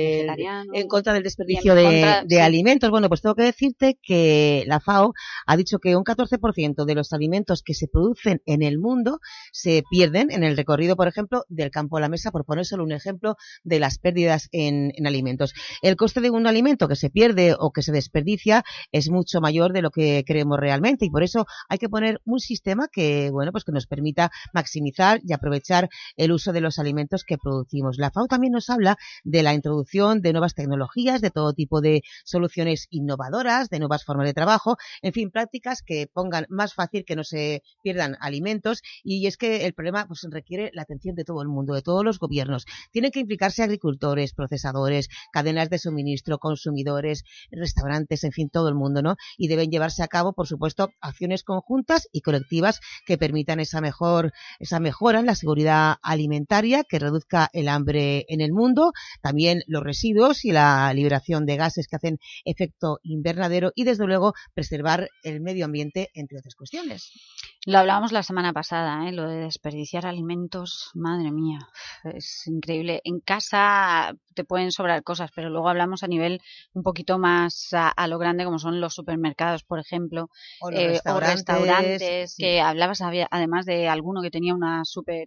en contra del desperdicio de alimentos? Bueno, pues tengo que decirte que la FAO ha dicho que un 14% de los alimentos que se producen en el mundo se pierden en el recorrido, por ejemplo, del campo a la mesa, por poner solo un ejemplo de las pérdidas en alimentos. El coste de un alimento que se pierde o que se desperdicia es mucho mayor de lo que creemos realmente y por eso hay que poner un sistema que, bueno, pues que nos permita maximizar y aprovechar el uso de los alimentos que producimos. La FAO también nos habla de la introducción de nuevas tecnologías, de todo tipo de soluciones innovadoras, de nuevas formas de trabajo, en fin, prácticas que pongan más fácil que no se pierdan alimentos y es que el problema pues requiere la atención de todo el mundo, de todos los gobiernos. Tienen que implicarse agricultores, procesadores, cadenas de suministro, consumidores, restaurantes, en fin, todo el mundo, ¿no? Y deben llevarse a cabo, por supuesto, acciones conjuntas y colectivas que permitan esa mejora en la seguridad alimentaria, que reduzca el hambre en el mundo, también los residuos y la liberación de gases que hacen efecto invernadero y desde luego preservar el medio ambiente, entre otras cuestiones. Lo hablábamos la semana pasada, lo de desperdiciar alimentos, madre mía, es increíble. En casa te pueden sobrar cosas, pero luego hablamos a nivel un poquito más a lo grande, como son los supermercados, por ejemplo, o restaurantes, sí. Que hablabas además de alguno que tenía una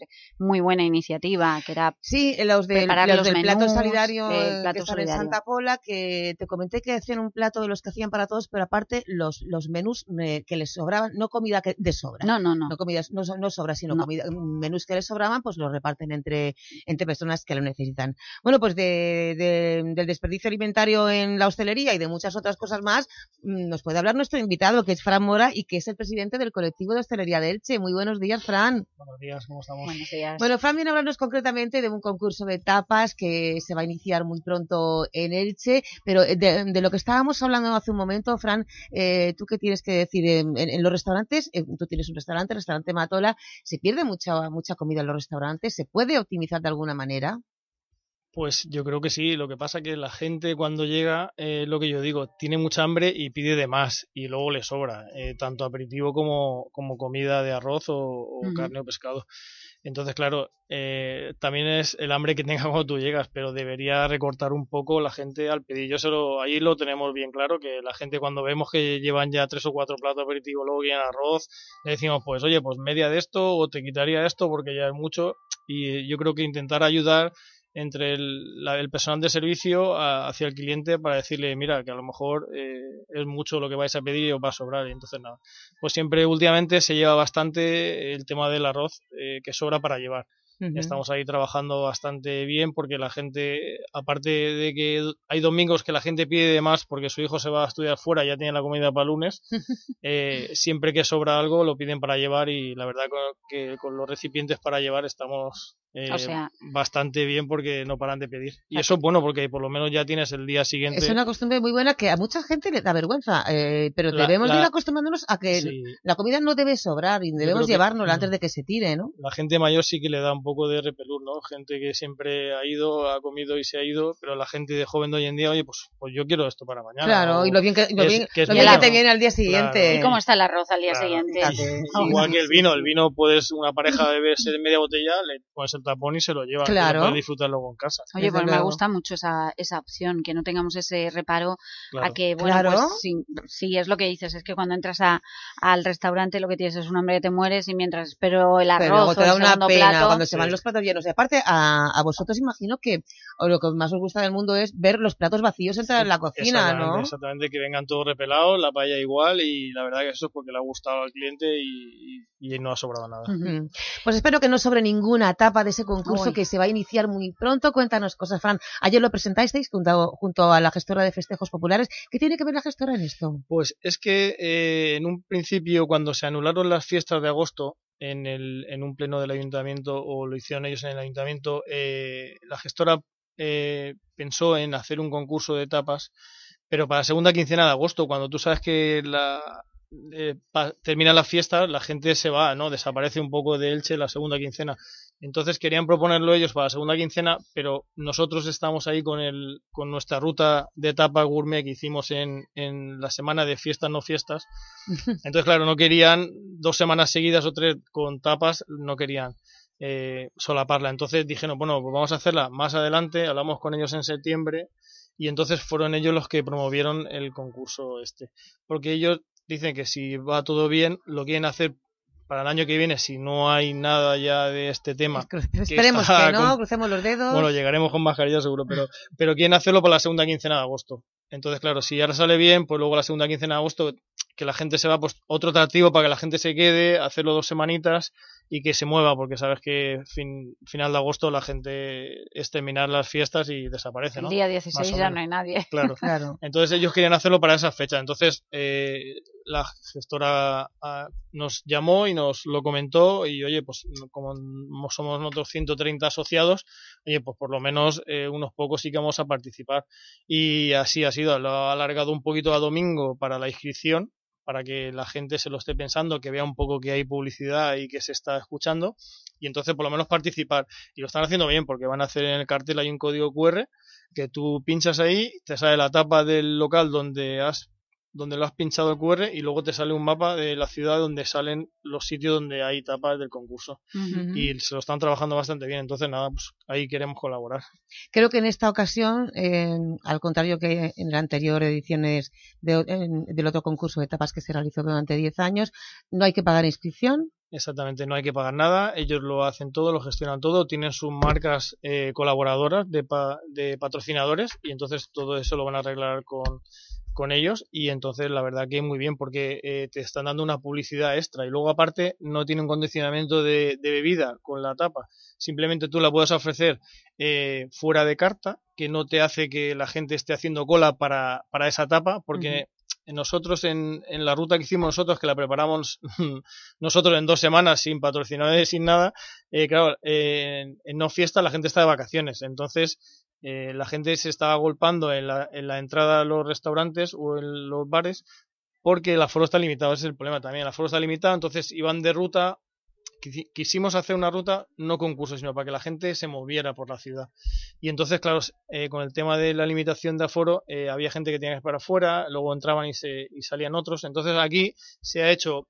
muy buena iniciativa, que era los del plato solidario plato que están solidario. En Santa Pola, que te comenté que hacían un plato de los que hacían para todos, pero aparte los menús que les sobraban, no comida de sobra. No comidas, no sobra, sino comida, menús que les sobraban, pues los reparten entre personas que lo necesitan. Bueno, pues del desperdicio alimentario en la hostelería y de muchas otras cosas más, nos puede hablar nuestro invitado, que es Fran Mora y que es el presidente del colectivo de hostelería de Elche. Muy buenos días, Fran. Buenos días, ¿cómo estamos? Buenos días. Bueno, Fran viene a hablarnos concretamente de un concurso de tapas que se va a iniciar muy pronto en Elche, pero de lo que estábamos hablando hace un momento, Fran, ¿tú qué tienes que decir? En los restaurantes, tú tienes un restaurante Matola, ¿se pierde mucha comida en los restaurantes? ¿Se puede optimizar de alguna manera? Pues yo creo que sí, lo que pasa es que la gente cuando llega, lo que yo digo, tiene mucha hambre y pide de más y luego le sobra, tanto aperitivo como comida de arroz o carne o pescado. Entonces, claro, también es el hambre que tenga cuando tú llegas, pero debería recortar un poco la gente al pedir. Ahí lo tenemos bien claro, que la gente cuando vemos que llevan ya 3 o 4 platos aperitivos, luego quieren arroz, le decimos, pues oye, pues media de esto o te quitaría esto porque ya es mucho. Y yo creo que intentar ayudar entre el personal de servicio hacia el cliente para decirle, mira, que a lo mejor es mucho lo que vais a pedir y os va a sobrar. Y entonces nada, pues siempre últimamente se lleva bastante el tema del arroz que sobra para llevar. Estamos ahí trabajando bastante bien porque la gente, aparte de que hay domingos que la gente pide de más porque su hijo se va a estudiar fuera y ya tiene la comida para lunes, siempre que sobra algo lo piden para llevar y la verdad que con los recipientes para llevar estamos O sea, bastante bien porque no paran de pedir. Y eso es bueno porque por lo menos ya tienes el día siguiente. Es una costumbre muy buena que a mucha gente le da vergüenza, pero debemos ir acostumbrándonos a que la comida no debe sobrar y debemos llevárnosla antes de que se tire, ¿no? La gente mayor sí que le da un poco de repelús, ¿no? Gente que siempre ha ido, ha comido y se ha ido, pero la gente de joven de hoy en día, oye, pues yo quiero esto para mañana. Claro, y lo bien que te viene al día siguiente. Claro. ¿Y cómo está el arroz al día siguiente? Igual que el vino puedes, una pareja beberse media botella, le pones el tapón y se lo lleva. Claro. Puedes disfrutarlo con casa. Oye, pues me gusta mucho esa opción, que no tengamos ese reparo a que, bueno, pues sí, es lo que dices, es que cuando entras al restaurante lo que tienes es un hambre que te mueres y mientras espero el arroz te da o el una segundo pena plato... cuando se van los platos llenos. Y aparte, a vosotros imagino que lo que más os gusta del mundo es ver los platos vacíos entrar en la cocina, ¿no? Exactamente, que vengan todos repelados, la paella igual, y la verdad que eso es porque le ha gustado al cliente y no ha sobrado nada. Pues espero que no sobre ninguna etapa de ese concurso que se va a iniciar muy pronto. Cuéntanos cosas, Fran. Ayer lo presentasteis junto a la gestora de festejos populares. ¿Qué tiene que ver la gestora en esto? Pues es que en un principio, cuando se anularon las fiestas de agosto en un pleno del ayuntamiento, o lo hicieron ellos en el ayuntamiento, la gestora pensó en hacer un concurso de tapas, pero para la segunda quincena de agosto, cuando tú sabes que termina la fiesta, la gente se va, ¿no? Desaparece un poco de Elche la segunda quincena. Entonces querían proponerlo ellos para la segunda quincena, pero nosotros estamos ahí con nuestra ruta de tapa gourmet que hicimos en la semana de fiestas no fiestas. Entonces, claro, no querían 2 semanas seguidas o 3 con tapas, no querían solaparla. Entonces dijeron, bueno, pues vamos a hacerla más adelante. Hablamos con ellos en septiembre y entonces fueron ellos los que promovieron el concurso porque ellos dicen que si va todo bien lo quieren hacer para el año que viene, si no hay nada ya de este tema. Esperemos que no, crucemos los dedos. Bueno, llegaremos con mascarilla seguro, pero quieren hacerlo para la segunda quincena de agosto. Entonces, claro, si ahora sale bien, pues luego la segunda quincena de agosto, que la gente se va, pues otro atractivo para que la gente se quede, hacerlo 2 semanitas y que se mueva, porque sabes que final de agosto la gente es terminar las fiestas y desaparece, ¿no? El día 16 ya no hay nadie. Claro. Entonces ellos querían hacerlo para esa fecha. Entonces la gestora nos llamó y nos lo comentó y, oye, pues como somos nosotros 130 asociados, oye, pues por lo menos unos pocos sí que vamos a participar. Y así ha sido. Lo ha alargado un poquito a domingo para la inscripción, para que la gente se lo esté pensando, que vea un poco que hay publicidad y que se está escuchando, y entonces por lo menos participar. Y lo están haciendo bien, porque van a hacer en el cartel, hay un código QR que tú pinchas ahí, te sale la tapa del local donde lo has pinchado el QR, y luego te sale un mapa de la ciudad donde salen los sitios donde hay tapas del concurso. Y se lo están trabajando bastante bien. Entonces nada, pues ahí queremos colaborar. Creo que en esta ocasión, al contrario que en las anteriores ediciones del otro concurso de tapas que se realizó durante 10 años, no hay que pagar inscripción. Exactamente, no hay que pagar nada, ellos lo hacen todo, lo gestionan todo, tienen sus marcas colaboradoras de patrocinadores, y entonces todo eso lo van a arreglar con ellos, y entonces la verdad que muy bien, porque te están dando una publicidad extra, y luego aparte no tiene un condicionamiento de bebida con la tapa, simplemente tú la puedes ofrecer fuera de carta, que no te hace que la gente esté haciendo cola para esa tapa, porque nosotros en la ruta que hicimos nosotros, que la preparamos nosotros en 2 semanas sin patrocinadores, sin nada, claro, en no fiesta la gente está de vacaciones, entonces la gente se está agolpando en la entrada a los restaurantes o en los bares, porque el aforo está limitado. Ese es el problema también, el aforo está limitado, entonces iban de ruta. Quisimos hacer una ruta no concurso, sino para que la gente se moviera por la ciudad, y entonces claro, con el tema de la limitación de aforo, había gente que tenía que esperar afuera, luego entraban y salían otros. Entonces aquí se ha hecho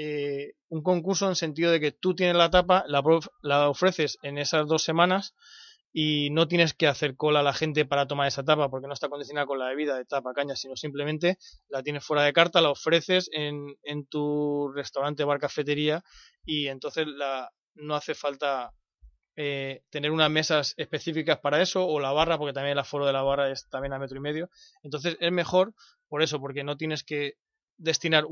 un concurso en sentido de que tú tienes la tapa, la ofreces en esas 2 semanas y no tienes que hacer cola a la gente para tomar esa tapa, porque no está condicionada con la bebida de tapa caña, sino simplemente la tienes fuera de carta, la ofreces en tu restaurante, bar, cafetería, y entonces no hace falta tener unas mesas específicas para eso, o la barra, porque también el aforo de la barra es también a 1,5 metros. Entonces es mejor por eso, porque no tienes que destinar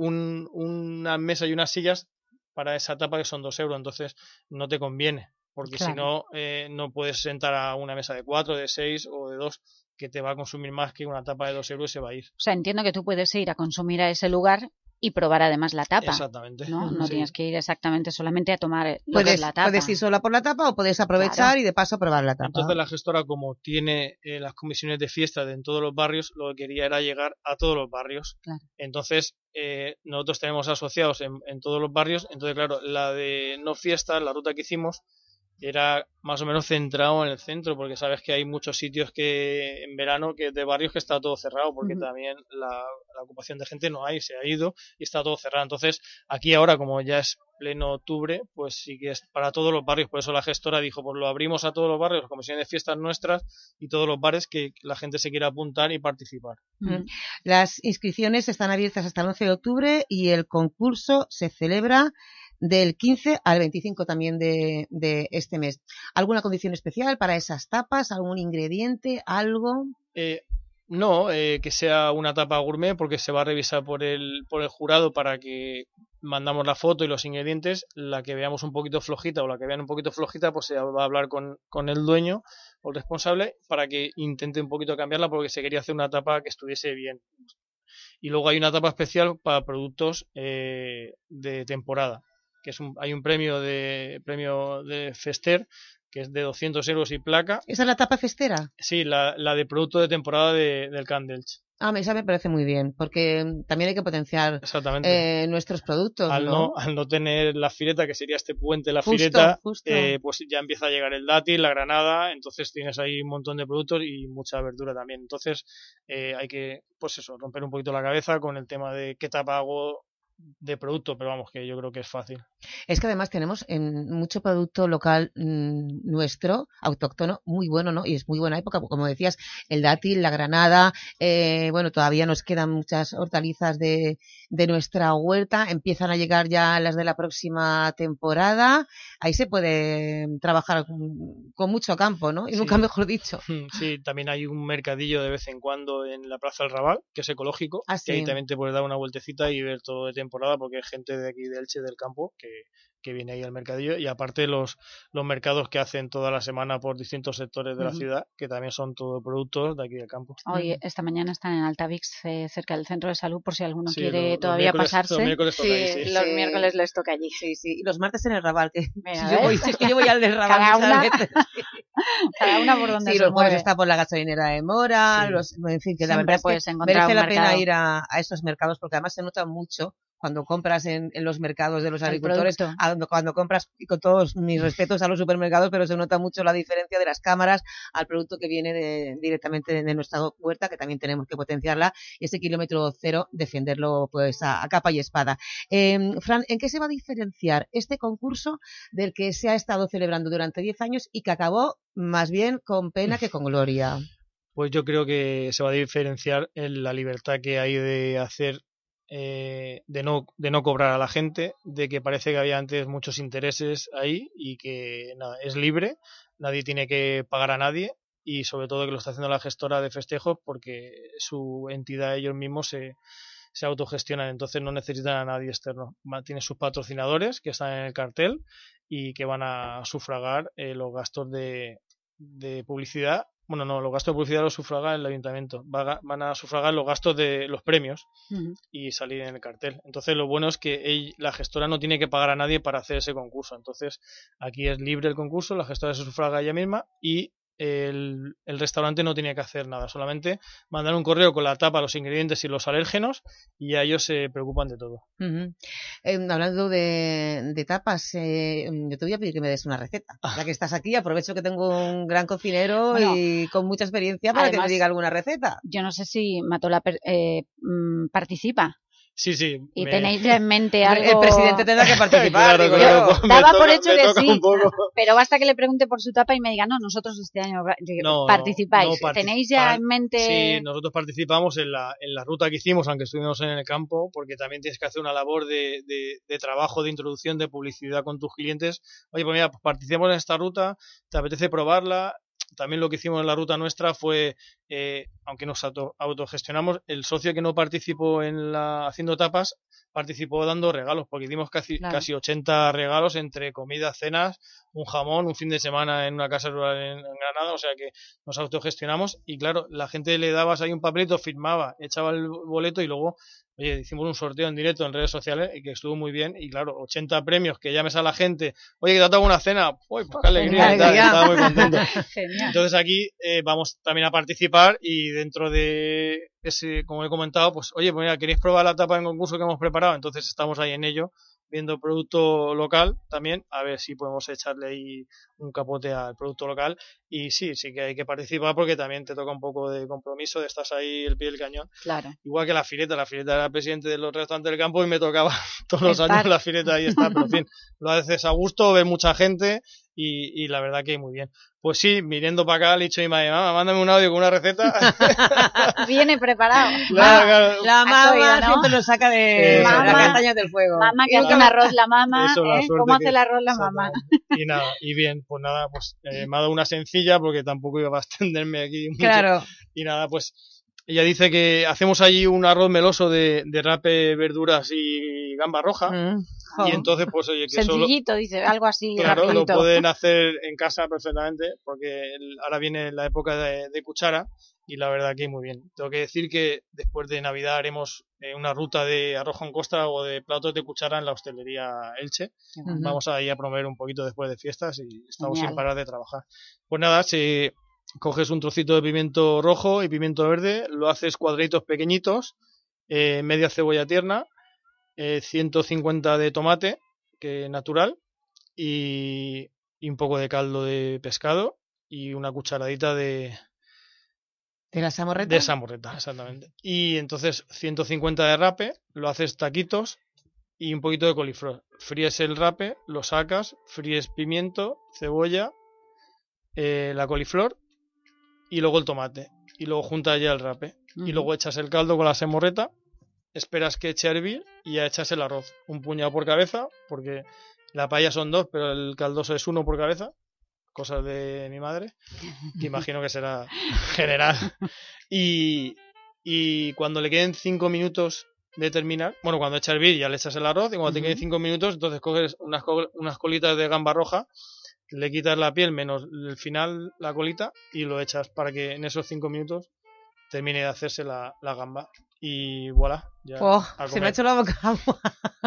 una mesa y unas sillas para esa tapa, que son 2 euros, entonces no te conviene, porque si no, no puedes sentar a una mesa de 4, de 6 o de 2, que te va a consumir más que una tapa de 2 euros y se va a ir. O sea, entiendo que tú puedes ir a consumir a ese lugar y probar además la tapa. Exactamente. No Sí. tienes que ir exactamente solamente a tomar lo que es la tapa. Puedes ir sola por la tapa o puedes aprovechar y de paso probar la tapa. Entonces la gestora, como tiene las comisiones de fiesta en todos los barrios, lo que quería era llegar a todos los barrios. Claro. Entonces nosotros tenemos asociados en todos los barrios. Entonces, claro, la de no fiesta, la ruta que hicimos, era más o menos centrado en el centro, porque sabes que hay muchos sitios que en verano, que de barrios, que está todo cerrado, porque también la ocupación de gente no hay, se ha ido y está todo cerrado. Entonces aquí ahora, como ya es pleno octubre, pues sí que es para todos los barrios. Por eso la gestora dijo, pues lo abrimos a todos los barrios, las comisiones de fiestas nuestras y todos los bares, que la gente se quiera apuntar y participar. Las inscripciones están abiertas hasta el 11 de octubre y el concurso se celebra del 15 al 25 también de este mes. ¿Alguna condición especial para esas tapas? ¿Algún ingrediente? ¿Algo? No, que sea una tapa gourmet, porque se va a revisar por el jurado para que mandamos la foto y los ingredientes. La que veamos un poquito flojita o la que vean un poquito flojita, pues se va a hablar con el dueño o el responsable para que intente un poquito cambiarla, porque se quería hacer una tapa que estuviese bien. Y luego hay una tapa especial para productos de temporada, que hay un premio de Fester, que es de 200 euros y placa. ¿Esa es la tapa festera? Sí, la de producto de temporada del Candles. Esa me parece muy bien, porque también hay que potenciar nuestros productos. Al no tener la fileta, que sería este puente, la fileta, pues ya empieza a llegar el dátil, la granada, entonces tienes ahí un montón de productos y mucha verdura también. Entonces hay que, pues eso, romper un poquito la cabeza con el tema de qué tapa hago de producto, pero vamos, que yo creo que es fácil. Es que además tenemos mucho producto local nuestro, autóctono, muy bueno, ¿no? Y es muy buena época, como decías, el dátil, la granada, bueno, todavía nos quedan muchas hortalizas de nuestra huerta, empiezan a llegar ya las de la próxima temporada, ahí se puede trabajar con mucho campo, ¿no? Y sí. Nunca mejor dicho. Sí, también hay un mercadillo de vez en cuando en la Plaza del Raval, que es ecológico, que ahí también te puedes dar una vueltecita y ver todo de temporada, porque hay gente de aquí de Elche, del campo, que viene ahí al mercadillo, y aparte los mercados que hacen toda la semana por distintos sectores de la ciudad, que también son todo productos de aquí del campo. Hoy, esta mañana están en Altavix, cerca del centro de salud, por si alguno quiere todavía pasarse. Los miércoles toca allí, los miércoles les toca allí. Sí, y los martes en el Raval, que yo voy al del Raval. Cada una por donde sí, se los jueves mueve. está por la gasolinera de Mora, en fin, que la verdad es que merece la pena ir a esos mercados, porque además se nota mucho cuando compras en los mercados de los agricultores, cuando compras, y con todos mis respetos a los supermercados, pero se nota mucho la diferencia de las cámaras al producto que viene directamente de nuestra huerta, que también tenemos que potenciarla, y ese kilómetro cero, defenderlo pues a capa y espada. Fran, ¿en qué se va a diferenciar este concurso del que se ha estado celebrando durante 10 años y que acabó más bien con pena que con gloria? Pues yo creo que se va a diferenciar en la libertad que hay de hacer, de no cobrar a la gente, de que parece que había antes muchos intereses ahí y que nada, es libre, nadie tiene que pagar a nadie, y sobre todo que lo está haciendo la gestora de festejos, porque su entidad, ellos mismos se autogestionan, entonces no necesitan a nadie externo. Tiene sus patrocinadores que están en el cartel y que van a sufragar los gastos de publicidad. Bueno, no, los gastos de publicidad los sufraga el ayuntamiento. Van a sufragar los gastos de los premios y salir en el cartel. Entonces, lo bueno es que la gestora no tiene que pagar a nadie para hacer ese concurso. Entonces, aquí es libre el concurso, la gestora se sufraga ella misma y el restaurante no tenía que hacer nada, solamente mandar un correo con la tapa, los ingredientes y los alérgenos, y a ellos se preocupan de todo. Hablando de tapas, yo te voy a pedir que me des una receta. Ya que estás aquí, aprovecho que tengo un gran cocinero y con mucha experiencia para que me diga alguna receta. Yo no sé si Matola participa. Sí. Y tenéis ya en mente algo. El presidente tendrá que participar. Claro, daba por hecho que sí, pero basta que le pregunte por su tapa y me diga, no, nosotros este año participáis. ¿Tenéis ya en mente? Sí, nosotros participamos en la ruta que hicimos, aunque estuvimos en el campo, porque también tienes que hacer una labor de trabajo, de introducción, de publicidad con tus clientes. Oye, pues mira, participamos en esta ruta, ¿te apetece probarla? También lo que hicimos en la ruta nuestra fue aunque nos autogestionamos, el socio que no participó haciendo tapas, participó dando regalos, porque dimos casi 80 regalos entre comidas, cenas, un jamón, un fin de semana en una casa rural en Granada, o sea que nos autogestionamos y claro, la gente le dabas ahí un papelito, firmaba, echaba el boleto y luego, oye, hicimos un sorteo en directo en redes sociales y que estuvo muy bien y claro, 80 premios que llames a la gente, oye, que te ha dado una cena, uy, pues qué alegría, estaba muy contento. Entonces aquí vamos también a participar y dentro de ese, como he comentado, pues oye, pues mira, ¿queréis probar la tapa en concurso que hemos preparado? Entonces estamos ahí en ello, viendo producto local también, a ver si podemos echarle ahí un capote al producto local y sí que hay que participar porque también te toca un poco de compromiso, de estás ahí el pie del cañón. Claro. Igual que la fileta era presidente de los restaurantes del campo y me tocaba todos los años la fileta ahí está, pero en fin, lo haces a gusto, ves mucha gente y la verdad que muy bien. Pues sí, mirando para acá le he dicho a mi madre, mamá, mándame un audio con una receta. Viene preparado. Claro. La mamá siempre lo saca de las castañas del fuego. Mamá que hace un arroz la mamá, ¿cómo hace el arroz la mamá? Y nada, y bien, pues nada, pues me ha dado una sencilla porque tampoco iba a extenderme aquí mucho. Claro. Y nada, pues ella dice que hacemos allí un arroz meloso de rape, verduras y gamba roja. Y entonces, pues oye, que sencillito, dice, algo así. Claro, rapidito. lo pueden hacer en casa perfectamente, porque ahora viene la época de cuchara y la verdad que muy bien. Tengo que decir que después de Navidad haremos una ruta de arroz con costa o de platos de cuchara en la hostelería Elche. Vamos ahí a promover un poquito después de fiestas y estamos sin parar de trabajar. Pues nada, si coges un trocito de pimiento rojo y pimiento verde, lo haces cuadraditos pequeñitos, media cebolla tierna, 150 de tomate, que natural, y un poco de caldo de pescado y una cucharadita de la samorreta. De samorreta, exactamente. Y entonces 150 de rape, lo haces taquitos y un poquito de coliflor. Fríes el rape, lo sacas, fríes pimiento, cebolla, la coliflor y luego el tomate. Y luego juntas ya el rape. Y luego echas el caldo con la samorreta, esperas que eche a hervir y ya echas el arroz. Un puñado por cabeza, porque la paella son 2, pero el caldoso es 1 por cabeza. Cosas de mi madre, que imagino que será general. Y cuando le queden 5 minutos de terminar, bueno, cuando echa a hervir ya le echas el arroz, y cuando te queden 5 minutos, entonces coges unas colitas de gamba roja, le quitas la piel menos el final, la colita, y lo echas para que en esos 5 minutos termine de hacerse la gamba. Y voilà, ya se me ha hecho la boca agua.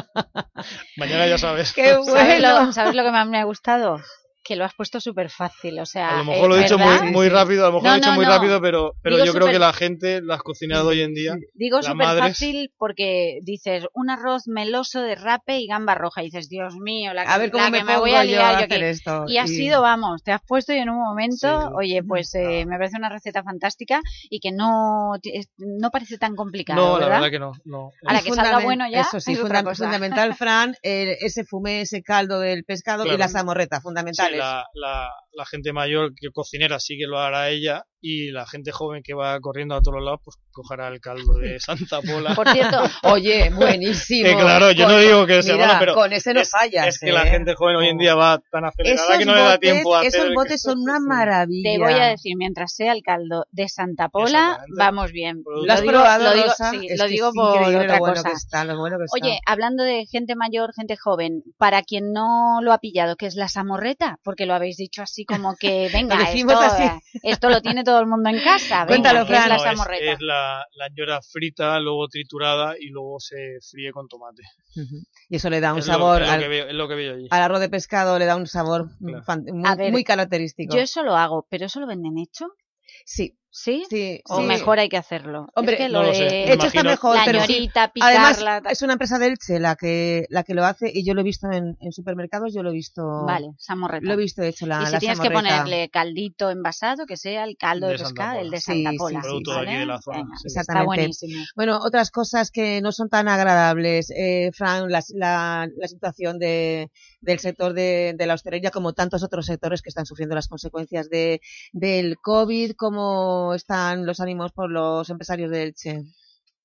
Mañana ya sabes. ¡Qué bueno! ¿Sabes lo que más me ha gustado? Que lo has puesto súper fácil, o sea... A lo mejor lo he dicho muy rápido, a lo mejor lo he dicho muy rápido, pero yo creo que la gente, las cocineras de hoy en día... Digo súper fácil porque dices, un arroz meloso de rape y gamba roja, y dices, Dios mío, a ver cómo me voy a liar yo aquí. Esto. Y ha sido, vamos, te has puesto y en un momento, oye, pues me parece una receta fantástica y que no parece tan complicado, no, ¿verdad? La verdad que no. Ahora que salga bueno ya, eso sí, es otra cosa. Fundamental, Fran, ese fumé, ese caldo del pescado y la samorreta, fundamental. Sí, la gente mayor que cocinera sí que lo hará ella y la gente joven que va corriendo a todos lados pues cogerá el caldo de Santa Pola. Por cierto, oye, buenísimo. Que claro, yo no digo que sea malo, pero con ese no fallas. Es que la gente joven hoy en día va tan acelerada que no le da tiempo a hacer. Esos botes son una maravilla. Te voy a decir, mientras sea el caldo de Santa Pola, vamos bien. ¿Lo has probado, digo, Rosa? Sí, lo digo por otra cosa. Bueno que está. Oye, hablando de gente mayor, gente joven, para quien no lo ha pillado, ¿qué es la samorreta? Porque lo habéis dicho así como que, venga, esto lo tiene todo el mundo en casa. Cuéntalo, Fran. ¿Qué es la samorreta? Es la ñora frita, luego triturada y luego se fríe con tomate. Y eso le da un sabor es lo que veo allí. Al arroz de pescado, le da un sabor muy característico. Yo eso lo hago, ¿pero eso lo venden hecho? Sí. ¿Sí? Sí. O mejor hay que hacerlo. Hombre, es que no lo sé. Hecho está mejor, la pero ñorita, sí. picarla... Además, es una empresa de Elche la que lo hace y yo lo he visto en supermercados, yo lo he visto... Vale, samorreta. Lo he visto hecho la samorreta. Y si tienes samorreta. que ponerle caldito envasado, que sea el caldo de pescado, el de Santa Pola. Producto de aquí de la zona. Venga, sí. Exactamente. Está buenísimo. Bueno, otras cosas que no son tan agradables, Fran, la situación del sector de la hostelería, como tantos otros sectores que están sufriendo las consecuencias del COVID, ¿cómo están los ánimos por los empresarios de Elche?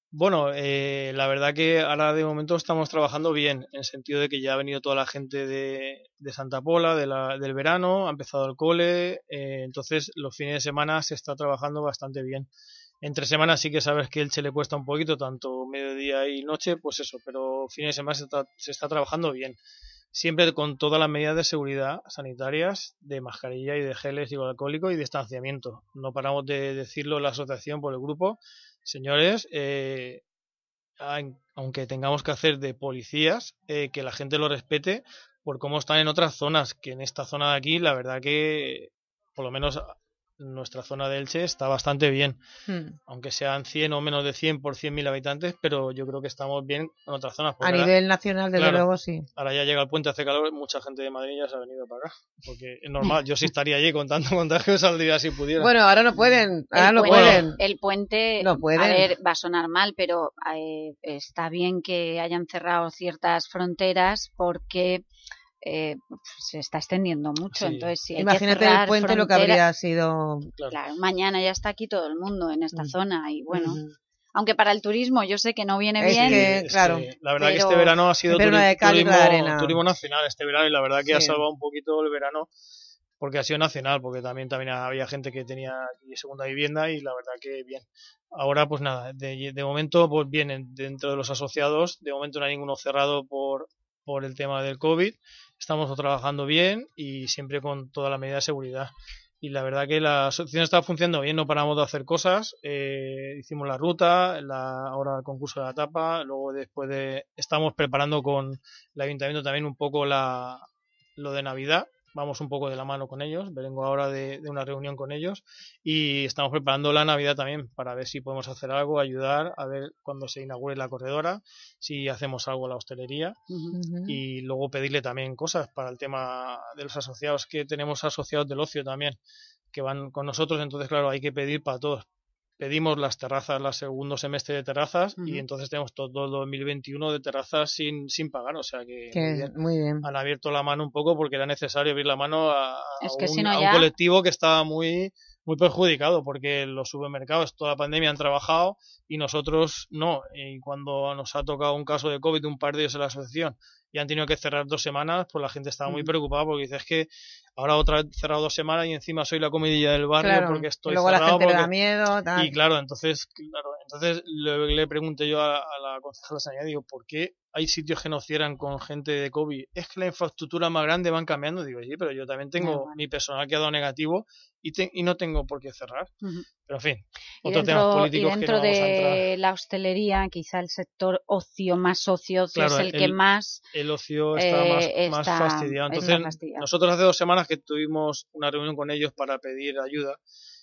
Bueno, la verdad que ahora de momento estamos trabajando bien, en el sentido de que ya ha venido toda la gente de Santa Pola, del verano, ha empezado el cole, entonces los fines de semana se está trabajando bastante bien. Entre semanas sí que sabes que Elche le cuesta un poquito, tanto mediodía y noche, pues eso, pero fines de semana se está trabajando bien. Siempre con todas las medidas de seguridad sanitarias, de mascarilla y de geles y alcohólico y distanciamiento. No paramos de decirlo en la asociación por el grupo. Señores, aunque tengamos que hacer de policías, que la gente lo respete por cómo están en otras zonas, que en esta zona de aquí la verdad que por lo menos nuestra zona de Elche está bastante bien, aunque sean 100 o menos de 100 por 100.000 habitantes, pero yo creo que estamos bien en otras zonas. A nivel nacional, desde luego, sí. Ahora ya llega el puente, hace calor, mucha gente de Madrid ya se ha venido para acá, porque es normal, yo sí estaría allí con tanto contagio, saldría si pudiera. Bueno, ahora no pueden, El puente, no pueden. A ver, va a sonar mal, pero está bien que hayan cerrado ciertas fronteras porque se está extendiendo mucho, entonces si hay imagínate que cerrar el puente lo que habría sido... Claro, mañana ya está aquí todo el mundo en esta zona y bueno, aunque para el turismo yo sé que no viene bien. Que, claro, la verdad que este verano ha sido turismo nacional este verano y la verdad que ha salvado un poquito el verano porque ha sido nacional, porque también había gente que tenía segunda vivienda y la verdad que bien. Ahora pues nada, de momento pues vienen dentro de los asociados, de momento no hay ninguno cerrado por el tema del COVID. Estamos trabajando bien y siempre con toda la medida de seguridad. Y la verdad que la asociación está funcionando bien, no paramos de hacer cosas. Hicimos la ruta, ahora el concurso de la tapa, luego estamos preparando con el ayuntamiento también un poco lo de Navidad. Vamos un poco de la mano con ellos, vengo ahora de una reunión con ellos y estamos preparando la Navidad también para ver si podemos hacer algo, ayudar, a ver cuando se inaugure la corredora, si hacemos algo a la hostelería y luego pedirle también cosas para el tema de los asociados, que tenemos asociados del ocio también, que van con nosotros, entonces claro, hay que pedir para todos. Pedimos las terrazas, el segundo semestre de terrazas y entonces tenemos todo el 2021 de terrazas sin pagar, o sea que muy bien. Han abierto la mano un poco porque era necesario abrir la mano a un colectivo que estaba muy perjudicado porque los supermercados toda la pandemia han trabajado y nosotros no, y cuando nos ha tocado un caso de COVID, un par de ellos en la asociación y han tenido que cerrar 2 semanas, pues la gente estaba muy preocupada porque dice, es que ahora otra vez cerrado 2 semanas y encima soy la comidilla del barrio porque estoy luego cerrado. La gente le da miedo, tal. Y claro, entonces le pregunté yo a la concejala de Sanidad, digo, ¿por qué hay sitios que no cierran con gente de COVID? Es que la infraestructura más grande van cambiando. Digo, sí, pero yo también tengo mi personal que ha dado negativo y no tengo por qué cerrar. Pero en fin, otros temas políticos que no vamos a entrar. Dentro de la hostelería, quizá el sector ocio, más ocio es el que más... El ocio está más fastidiado. Entonces, nosotros hace 2 semanas que tuvimos una reunión con ellos para pedir ayuda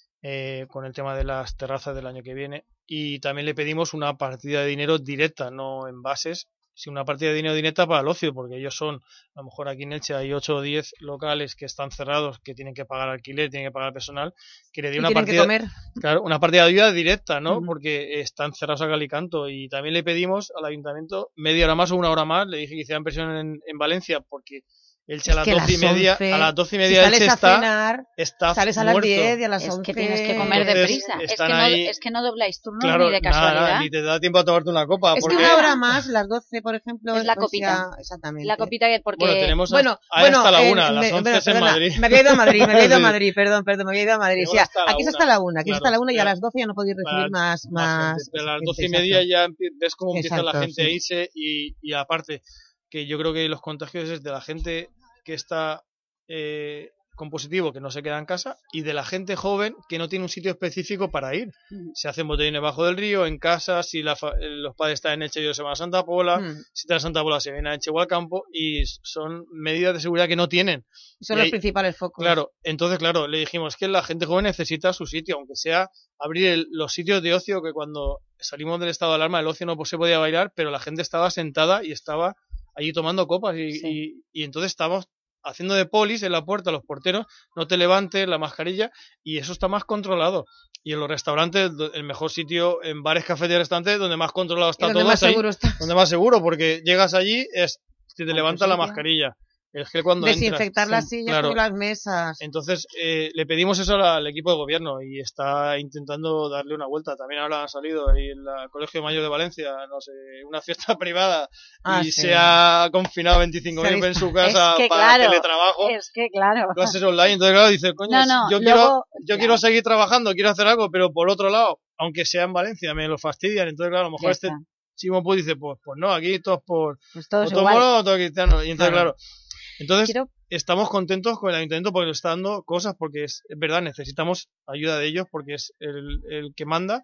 con el tema de las terrazas del año que viene y también le pedimos una partida de dinero directa, no en bases, sino una partida de dinero directa para el ocio, porque ellos son, a lo mejor aquí en Elche hay 8 o 10 locales que están cerrados, que tienen que pagar alquiler, tienen que pagar personal, que le dé una partida, una partida de ayuda directa, ¿no? Porque están cerrados a cal y canto. Y también le pedimos al ayuntamiento media hora más o 1 hora más, le dije que hicieran presión en Valencia, porque Elche a las 12:30, a las 12:30 si Elche está sales a las 10 y a las 11. Es que tienes que comer deprisa. Es que no dobláis turnos ni de casualidad. Nada, ni te da tiempo a tomarte una copa. Es que 1 hora más, las 12, por ejemplo. Es la copita. Exactamente. La copita que porque... Bueno, tenemos hasta la 1, las 11 es en Madrid. Me había ido a Madrid, me había ido a Madrid. Sí, aquí es hasta la 1, y a las 12 ya no podéis recibir más. A las 12:30 ya ves cómo empieza la gente a irse y aparte... que yo creo que los contagios es de la gente que está con positivo, que no se queda en casa, y de la gente joven que no tiene un sitio específico para ir. Se hacen botellines bajo del río, en casa, si los padres están en Elche, ellos se van a Santa Pola, si están en Santa Pola se vienen a Elche o al campo, y son medidas de seguridad que no tienen. Son los principales focos. Claro, entonces, le dijimos que la gente joven necesita su sitio, aunque sea abrir los sitios de ocio, que cuando salimos del estado de alarma el ocio no se podía bailar, pero la gente estaba sentada y estaba allí tomando copas y entonces estábamos haciendo de polis en la puerta, los porteros, no te levantes, la mascarilla, y eso está más controlado. Y en los restaurantes, el mejor sitio, en bares, cafés y restaurantes, donde más controlado está todo, donde más seguro está. Donde más seguro, porque llegas allí, te levantan la mascarilla. El gel cuando desinfectar las sillas, claro. y las mesas. Entonces, le pedimos eso al equipo de gobierno y está intentando darle una vuelta. También ahora ha salido ahí en el Colegio Mayor de Valencia, no sé, una fiesta privada y se ha confinado 25.000 en su casa para teletrabajo. Es que claro. Clases online. Entonces, claro, dice, coño, yo quiero seguir trabajando, quiero hacer algo, pero por otro lado, aunque sea en Valencia, me lo fastidian. Entonces, claro, a lo mejor Chimo Puig dice, pues no, aquí todos por moro o todos cristianos. Y entonces, claro. Entonces, estamos contentos con el ayuntamiento porque nos está dando cosas, porque es verdad, necesitamos ayuda de ellos porque es el que manda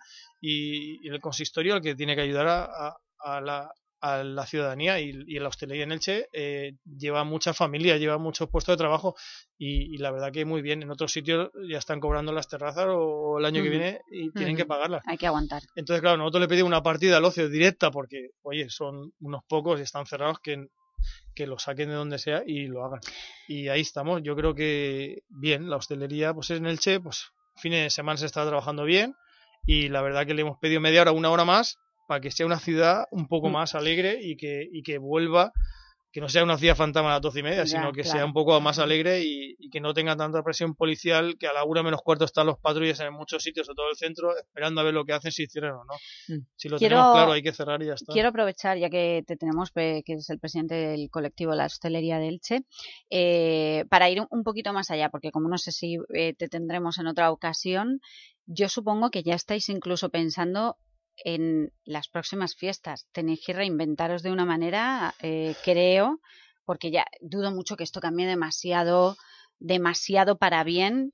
y el consistorio el que tiene que ayudar a la ciudadanía y la hostelería en Elche lleva mucha familia, lleva muchos puestos de trabajo y la verdad que muy bien. En otros sitios ya están cobrando las terrazas o el año que viene y tienen que pagarlas. Hay que aguantar. Entonces, claro, nosotros le pedimos una partida al ocio directa porque, oye, son unos pocos y están cerrados que lo saquen de donde sea y lo hagan. Y ahí estamos. Yo creo que bien, la hostelería pues en Elche, pues fines de semana se está trabajando bien y la verdad que le hemos pedido media hora, una hora más para que sea una ciudad un poco más alegre y que vuelva, que no sea una ciudad fantasma a las 12:30, sino que sea un poco más alegre y que no tenga tanta presión policial, que a la 1:45 están los patrullas en muchos sitios, sobre todo el centro, esperando a ver lo que hacen, si cierran o no. Si lo tenemos claro, hay que cerrar y ya está. Quiero aprovechar, ya que te tenemos, que es el presidente del colectivo La Hostelería de Elche, para ir un poquito más allá, porque como no sé si te tendremos en otra ocasión, yo supongo que ya estáis incluso pensando en las próximas fiestas. Tenéis que reinventaros de una manera, creo, porque ya dudo mucho que esto cambie demasiado para bien.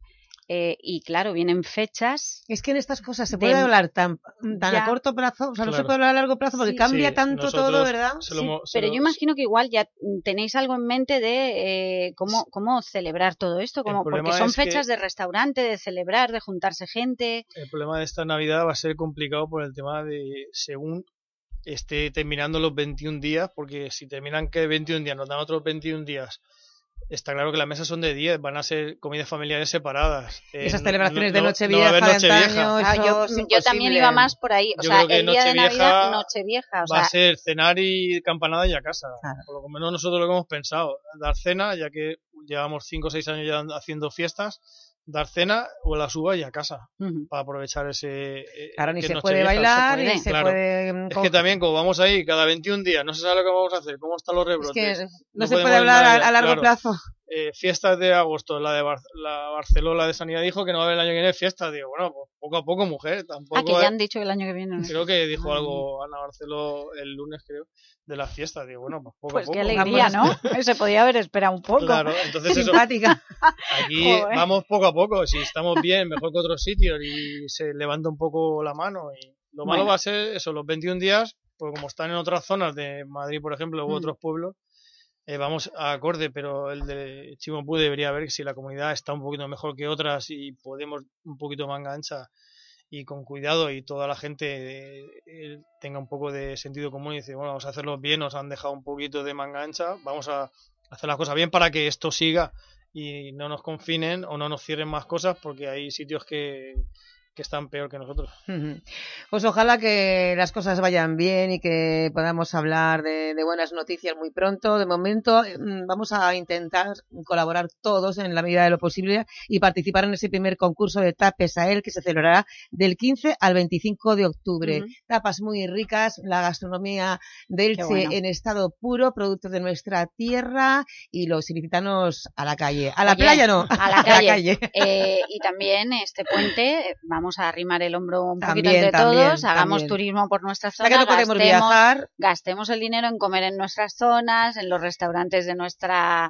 Y claro, vienen fechas. Es que en estas cosas se puede hablar tan a corto plazo, o sea, no se puede hablar a largo plazo porque cambia tanto todo, ¿verdad? Pero yo imagino que igual ya tenéis algo en mente de cómo celebrar todo esto, porque son fechas de restaurante, de celebrar, de juntarse gente. El problema de esta Navidad va a ser complicado por el tema de según esté terminando los 21 días, porque si terminan que 21 días, nos dan otros 21 días. Está claro que las mesas son de 10, van a ser comidas familiares separadas. Esas celebraciones de Nochevieja, de antaño, yo también iba más por ahí. O sea, el día de Navidad, Nochevieja. Va a ser cenar y campanada y a casa. Claro. Por lo menos nosotros lo que hemos pensado. Dar cena, ya que llevamos 5 o 6 años ya haciendo fiestas. Dar cena o la suba y a casa para aprovechar ese... Claro, ni se puede bailar, ni se puede... Es que también, como vamos ahí cada 21 días, no se sabe lo que vamos a hacer, cómo están los rebrotes. Es que no se puede hablar a largo plazo. Fiestas de agosto, la Barcelona de Sanidad dijo que no va a haber el año que viene fiestas. Digo, bueno, pues poco a poco, mujer, tampoco... que ya han dicho que el año que viene... Creo que dijo algo Ana Barceló el lunes, creo, de las fiestas. Digo, bueno, pues poco a poco. Pues qué alegría, ¿no? Se podía haber esperado un poco. Claro, entonces simpática. Aquí vamos poco a poco. Si estamos bien, mejor que otros sitios y se levanta un poco la mano. Y lo malo va a ser eso, los 21 días, pues como están en otras zonas de Madrid, por ejemplo, u otros pueblos, vamos a acorde, pero el de Chimo Puig debería ver si la comunidad está un poquito mejor que otras y podemos un poquito manga ancha y con cuidado y toda la gente tenga un poco de sentido común y dice, bueno, vamos a hacerlo bien, nos han dejado un poquito de manga ancha, vamos a hacer las cosas bien para que esto siga y no nos confinen o no nos cierren más cosas, porque hay sitios que están peor que nosotros. Pues ojalá que las cosas vayan bien y que podamos hablar de buenas noticias muy pronto. De momento vamos a intentar colaborar todos en la medida de lo posible y participar en ese primer concurso de Tapes a él, que se celebrará del 15 al 25 de octubre. Tapas muy ricas, la gastronomía de Elche en estado puro, productos de nuestra tierra, y los ilicitanos a la calle. A la playa no, a la calle. Y también este puente vamos a arrimar el hombro un poquito entre todos, hagamos turismo por nuestra zona, que no podemos viajar, gastemos el dinero en comer en nuestras zonas, en los restaurantes de nuestra,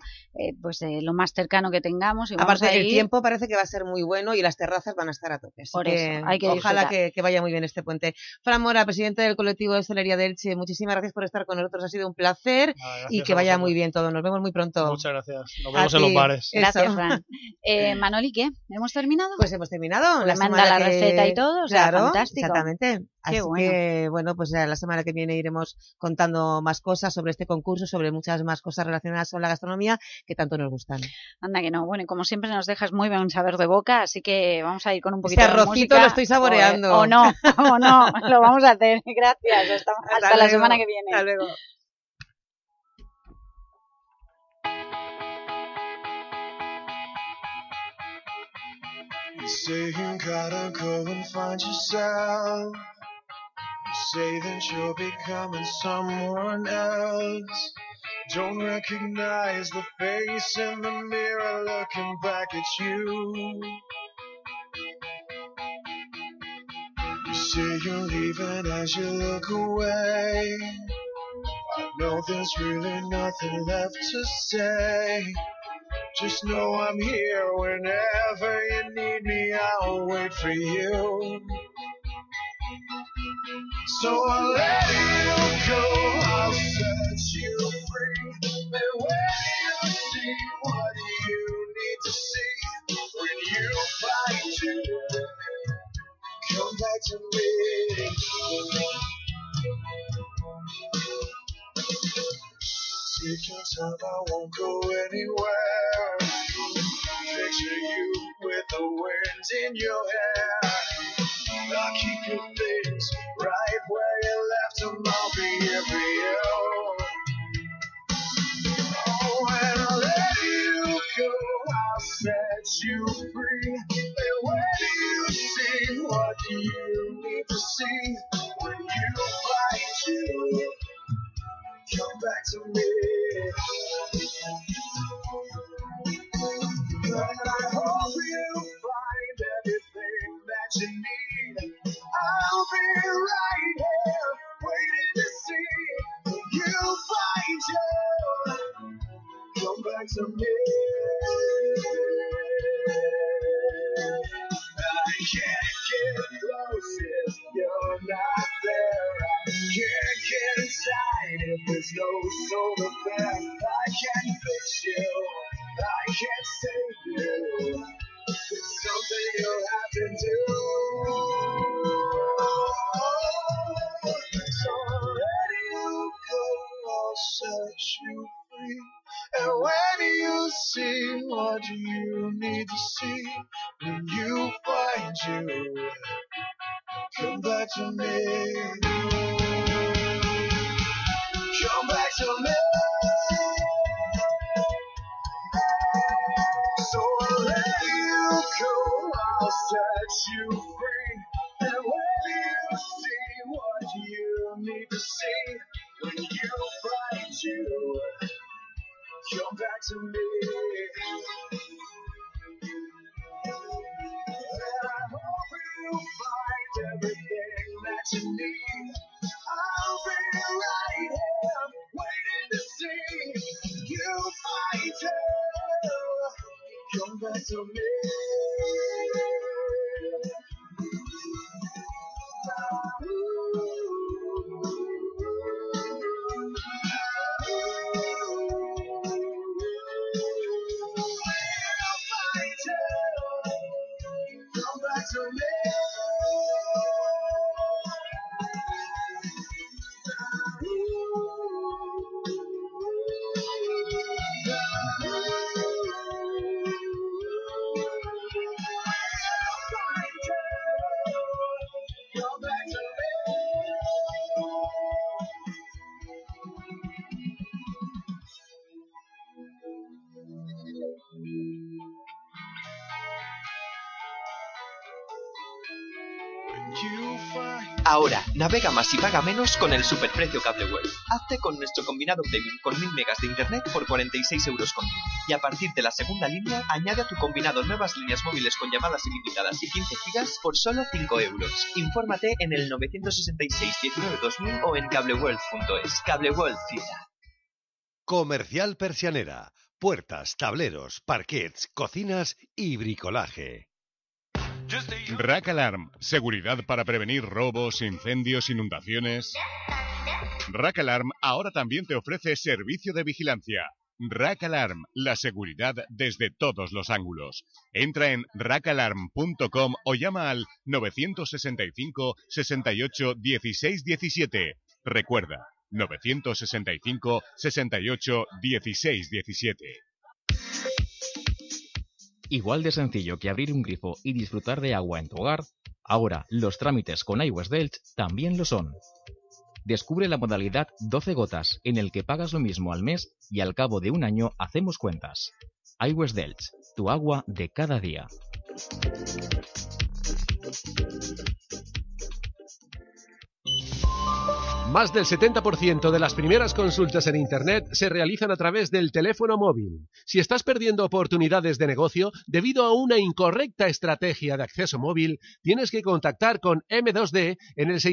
lo más cercano que tengamos. Y aparte el tiempo parece que va a ser muy bueno y las terrazas van a estar a tope. Por eso, hay que ojalá que vaya muy bien este puente. Fran Mora, presidente del colectivo de hostelería de Elche, muchísimas gracias por estar con nosotros, ha sido un placer y que vaya muy bien todo. Nos vemos muy pronto. Muchas gracias, nos vemos en los bares. Gracias, Fran. Manoli, ¿qué? ¿Hemos terminado? Pues hemos terminado. La manda la receta y todo, o sea, claro, fantástico. Exactamente. Así que, bueno, pues la semana que viene iremos contando más cosas sobre este concurso, sobre muchas más cosas relacionadas con la gastronomía que tanto nos gustan. Anda que no. Bueno, y como siempre nos dejas muy buen saber de boca, así que vamos a ir con un poquito de arrocito música. Lo estoy saboreando. O no, lo vamos a hacer. Gracias. Hasta la semana que viene. Hasta luego. You say you gotta go and find yourself. You say that you're becoming someone else. Don't recognize the face in the mirror looking back at you. You say you're leaving as you look away. I know there's really nothing left to say. Just know I'm here whenever you need me. I'll wait for you. So I'll let you go, I'll set you free. And when you see what you need to see, when you find you, come back to me. Take your time, I won't go anywhere. Picture you with the wind in your hair. I'll keep your things right where you left them. I'll be here for you. Oh, and I'll let you go, I'll set you free. And when you see what you need to see, when you find you, come back to me. And I hope you find everything that you need. I'll be right here waiting to see you find you. Come back to me. I can't get close if you're not there. I can't get inside if there's no soul affair. I can't fix you, I can't save you. It's something you'll have to do. So I'll let you go, I'll set you free. And when you see what you need to see, when you find you, come back to me. Come back to me. So I'll let you go, I'll set you free. And when you see what you need to see, when you find you, come back to me. And I hope you find everything that you need. I'll be right here waiting to see you find you. Come back to me. Come back to me. Ahora, navega más y paga menos con el superprecio CableWorld. Hazte con nuestro combinado premium con 1000 megas de internet por 46 euros con 10. Y a partir de la segunda línea, añade a tu combinado nuevas líneas móviles con llamadas ilimitadas y 15 gigas por solo 5 euros. Infórmate en el 966 19 2000 o en cableworld.es. CableWorld Fibra. Comercial Persianera. Puertas, tableros, parquets, cocinas y bricolaje. Rack Alarm, seguridad para prevenir robos, incendios, inundaciones. Rack Alarm ahora también te ofrece servicio de vigilancia. Rack Alarm, la seguridad desde todos los ángulos. Entra en rackalarm.com o llama al 965 68 16 17. Recuerda, 965 68 16 17. Igual de sencillo que abrir un grifo y disfrutar de agua en tu hogar, ahora los trámites con iWest Delch también lo son. Descubre la modalidad 12 gotas, en el que pagas lo mismo al mes y al cabo de un año hacemos cuentas. iWest Delch, tu agua de cada día. Más del 70% de las primeras consultas en Internet se realizan a través del teléfono móvil. Si estás perdiendo oportunidades de negocio debido a una incorrecta estrategia de acceso móvil, tienes que contactar con M2D en el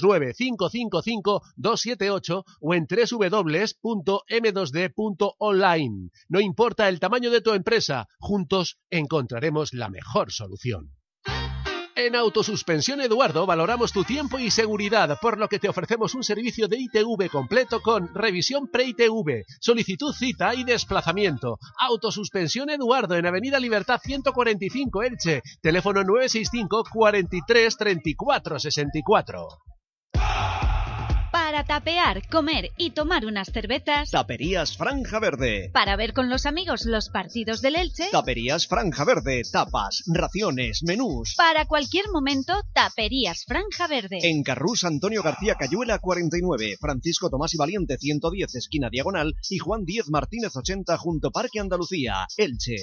609-555-278 o en www.m2d.online. No importa el tamaño de tu empresa, juntos encontraremos la mejor solución. En Autosuspensión Eduardo valoramos tu tiempo y seguridad, por lo que te ofrecemos un servicio de ITV completo con revisión pre-ITV, solicitud, cita y desplazamiento. Autosuspensión Eduardo en Avenida Libertad 145 Elche, teléfono 965 43 34 64. Para tapear, comer y tomar unas cervezas. Taperías Franja Verde. Para ver con los amigos los partidos del Elche. Taperías Franja Verde. Tapas, raciones, menús. Para cualquier momento, Taperías Franja Verde. En Carrús Antonio García Cayuela 49, Francisco Tomás y Valiente 110 esquina diagonal y Juan 10 Martínez 80 junto Parque Andalucía, Elche.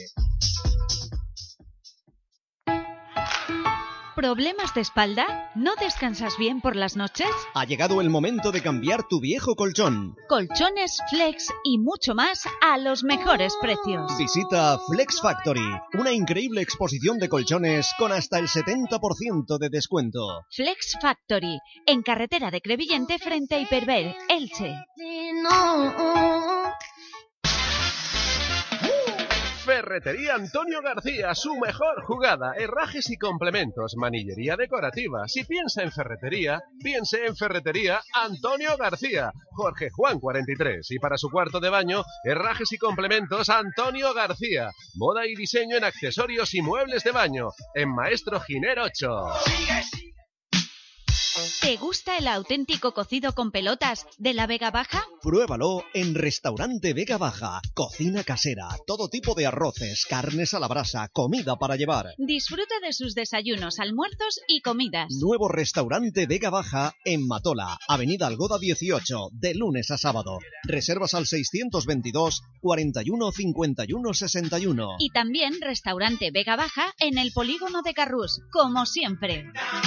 ¿Problemas de espalda? ¿No descansas bien por las noches? Ha llegado el momento de cambiar tu viejo colchón. Colchones, flex y mucho más a los mejores precios. Visita Flex Factory, una increíble exposición de colchones con hasta el 70% de descuento. Flex Factory, en carretera de Crevillente frente a Hiperver, Elche. Ferretería Antonio García, su mejor jugada, herrajes y complementos, manillería decorativa. Si piensa en ferretería, piense en Ferretería Antonio García, Jorge Juan 43. Y para su cuarto de baño, herrajes y complementos Antonio García. Moda y diseño en accesorios y muebles de baño, en Maestro Giner 8. ¿Te gusta el auténtico cocido con pelotas de la Vega Baja? Pruébalo en Restaurante Vega Baja. Cocina casera, todo tipo de arroces, carnes a la brasa, comida para llevar. Disfruta de sus desayunos, almuerzos y comidas. Nuevo Restaurante Vega Baja en Matola, Avenida Algoda 18, de lunes a sábado. Reservas al 622 41 51 61. Y también Restaurante Vega Baja en el Polígono de Carrús, como siempre.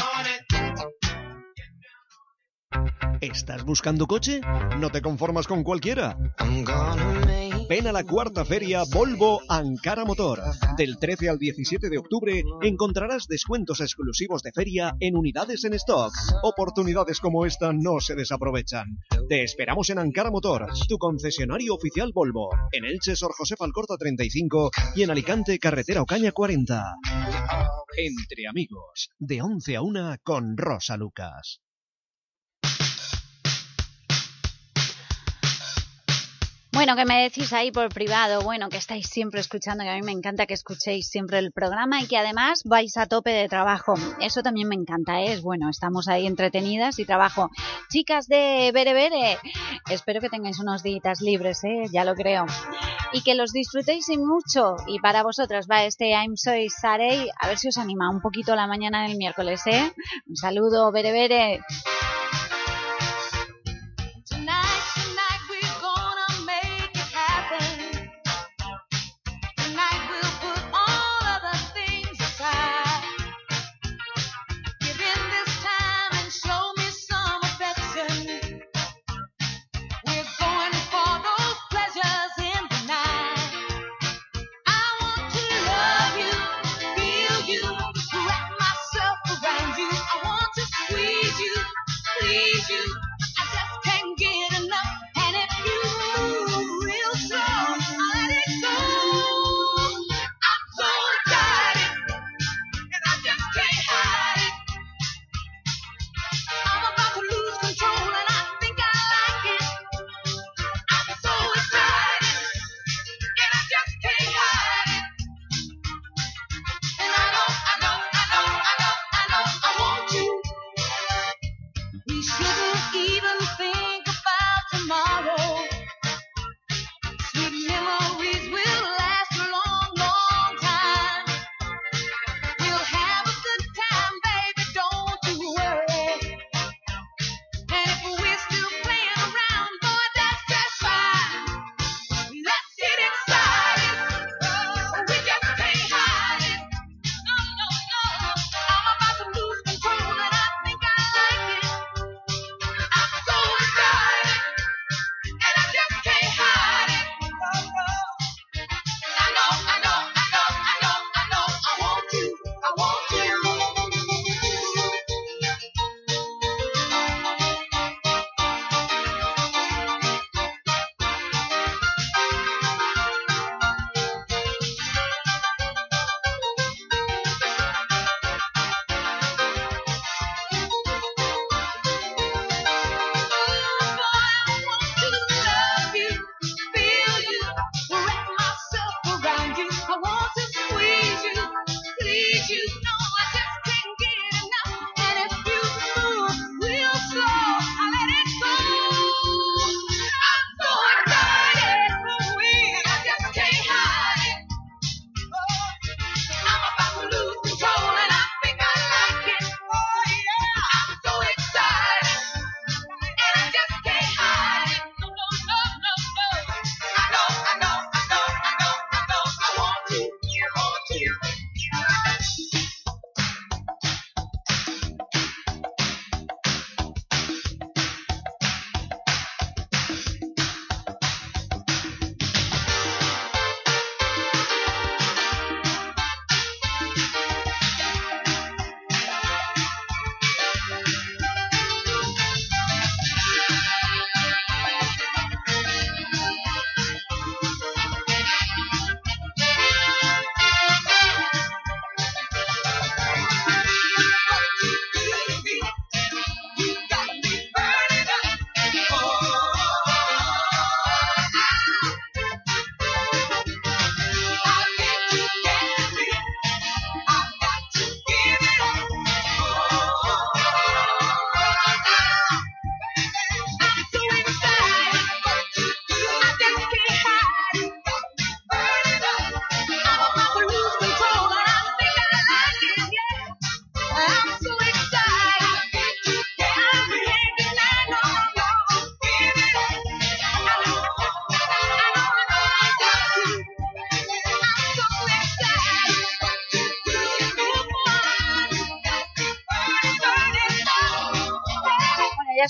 ¿Estás buscando coche? ¿No te conformas con cualquiera? Ven a la cuarta feria Volvo Ankara Motor. Del 13 al 17 de octubre encontrarás descuentos exclusivos de feria en unidades en stock. Oportunidades como esta no se desaprovechan. Te esperamos en Ankara Motor, tu concesionario oficial Volvo. En Elche, Sor José Alcorta 35 y en Alicante, Carretera Ocaña 40. Entre amigos, de 11 a 1 con Rosa Lucas. Bueno, que me decís ahí por privado, bueno, que estáis siempre escuchando, que a mí me encanta que escuchéis siempre el programa y que además vais a tope de trabajo. Eso también me encanta, ¿eh? Es bueno, estamos ahí entretenidas y trabajo. Chicas de Berebere, espero que tengáis unos días libres, ¿eh? Ya lo creo. Y que los disfrutéis y mucho. Y para vosotras va este I'm Soy Sarey, a ver si os anima un poquito la mañana del miércoles, ¿eh? Un saludo, Berebere. Around you, I want to squeeze you.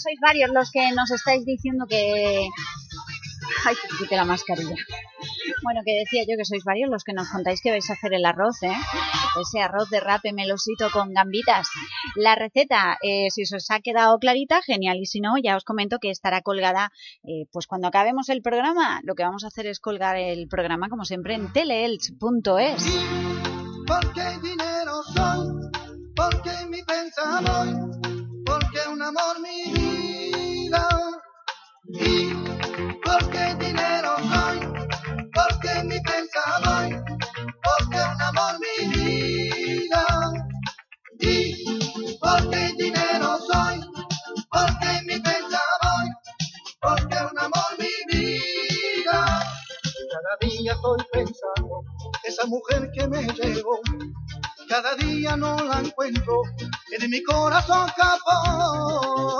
sois varios los que nos estáis diciendo que... Ay, que quite la mascarilla. Bueno, que decía yo que sois varios los que nos contáis que vais a hacer el arroz, ¿eh? Ese arroz de rape melosito con gambitas. La receta, si os ha quedado clarita, genial. Y si no, ya os comento que estará colgada, pues cuando acabemos el programa, lo que vamos a hacer es colgar el programa, como siempre, en teleelch.es. Porque dinero soy, porque mi pensador, porque un amor mi vida. Y porque dinero soy, porque mi pensador, porque un amor mi vida. Y porque dinero soy, porque mi pensador, porque un amor mi vida. Cada día estoy pensando, esa mujer que me llevó, cada día no la encuentro, y de mi corazón escapó.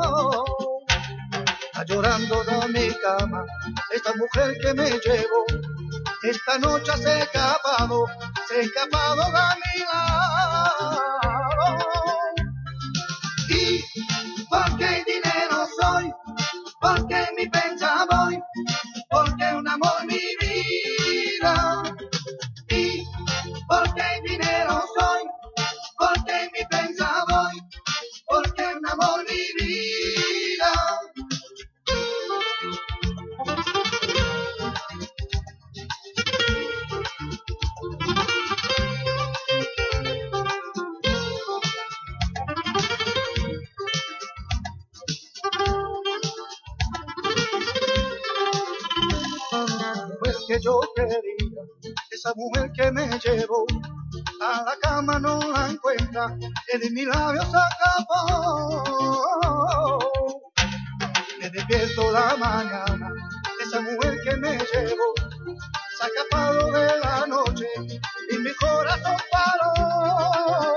Está llorando de mi cama, esta mujer que me llevó, esta noche se ha escapado de mi lado. Y porque dinero soy, porque mi pensador, porque un amor mi vida. Y porque dinero soy, porque mi pensador, porque un amor mi vida. Mujer que yo quería, esa mujer que me llevó, a la cama no la encuentra, y de mis labios se acabó. Me despierto la mañana, esa mujer que me llevó, se ha escapado de la noche, y mi corazón paró.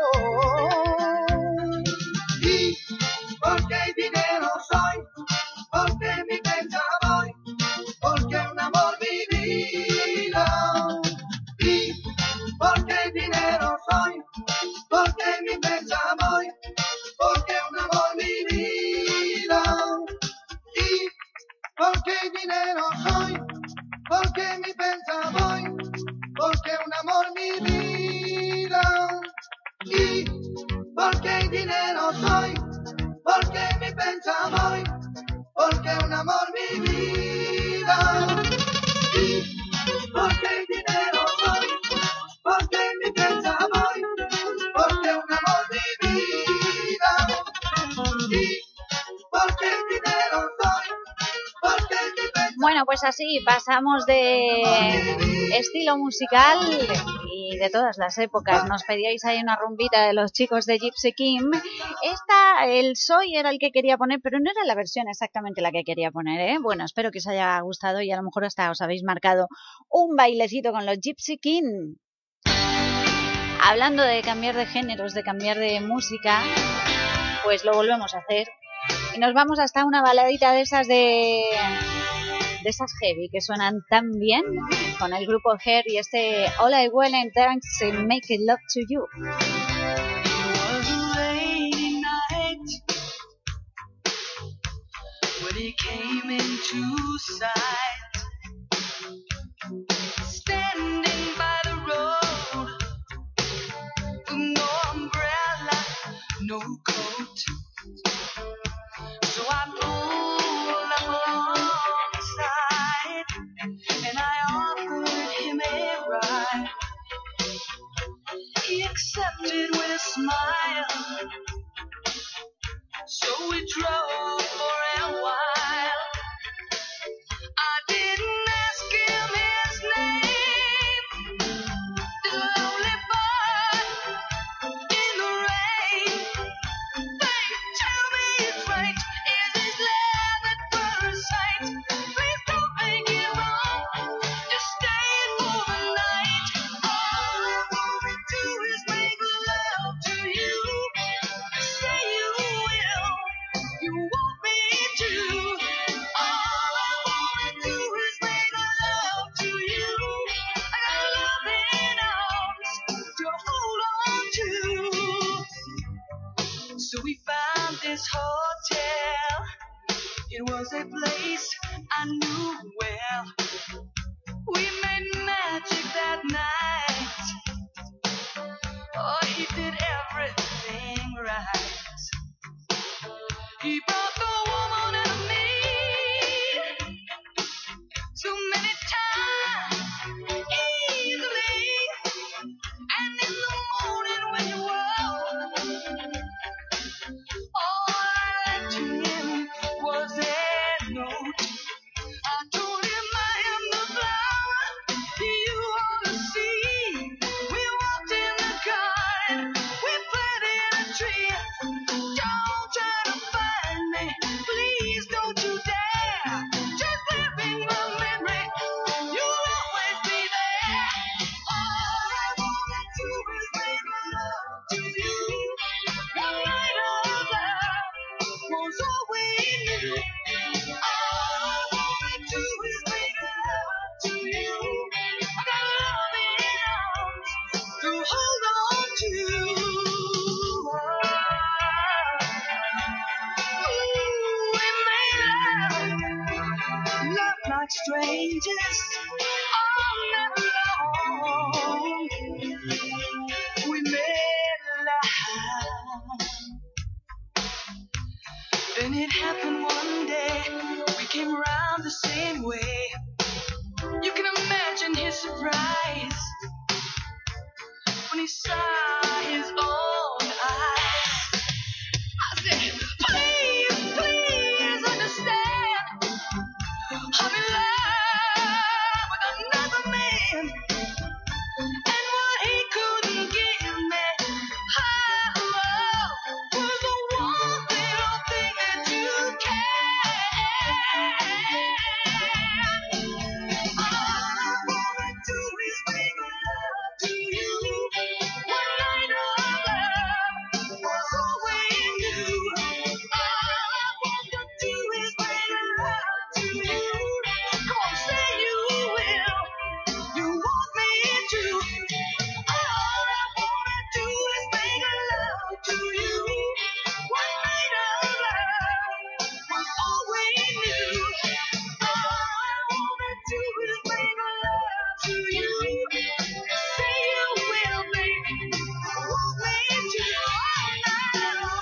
Y porque dinero soy, porque mi pensador, porque un amor mi vida. Y porque dinero soy, porque mi pensador, porque un amor mi vida. Y porque dinero soy, porque mi pensador, porque un amor mi vida. Y porque dinero soy, porque mi pensador, porque un amor mi vida. Y porque dinero soy, porque mi pensador, porque un amor mi vida. Y porque dinero soy, porque mi pensador. Bueno, pues así pasamos de estilo musical y de todas las épocas. Nos pedíais ahí una rumbita de los chicos de Gypsy King. El Soy era el que quería poner, pero no era la versión exactamente la que quería poner, ¿eh? Bueno, espero que os haya gustado y a lo mejor hasta os habéis marcado un bailecito con los Gypsy King. Hablando de cambiar de géneros, de cambiar de música, pues lo volvemos a hacer. Y nos vamos hasta una baladita de esas heavy que suenan tan bien, con el grupo Hair y este All I Want and Dance and Make It Love to You. When he came into sight, standing by the road, with no umbrella, no coat. So I pulled up alongside, and I offered him a ride. He accepted with a smile, so we drove for a while. I didn't ask him his name, this lonely boy in the rain. Babe, tell me it's right, is this love at first sight? Please don't make it wrong, just stay for the night. All I wanna do is make love to you. Say you will. You changes all night long. We made love. Then it happened one day. We came round the same way. You can imagine his surprise when he saw his own eyes. I said, please, please understand, I'm in love with another man, and what he couldn't give me, her love was the one little thing that you can. All I wanna do is make love to you. One night of love was all we knew. All I wanna do is make love to you. Come on, say you will. You want me to. All I wanna do is make love to you. One night of love was all we knew. All I wanna do is make love to you. Say you will, baby. Want me to all night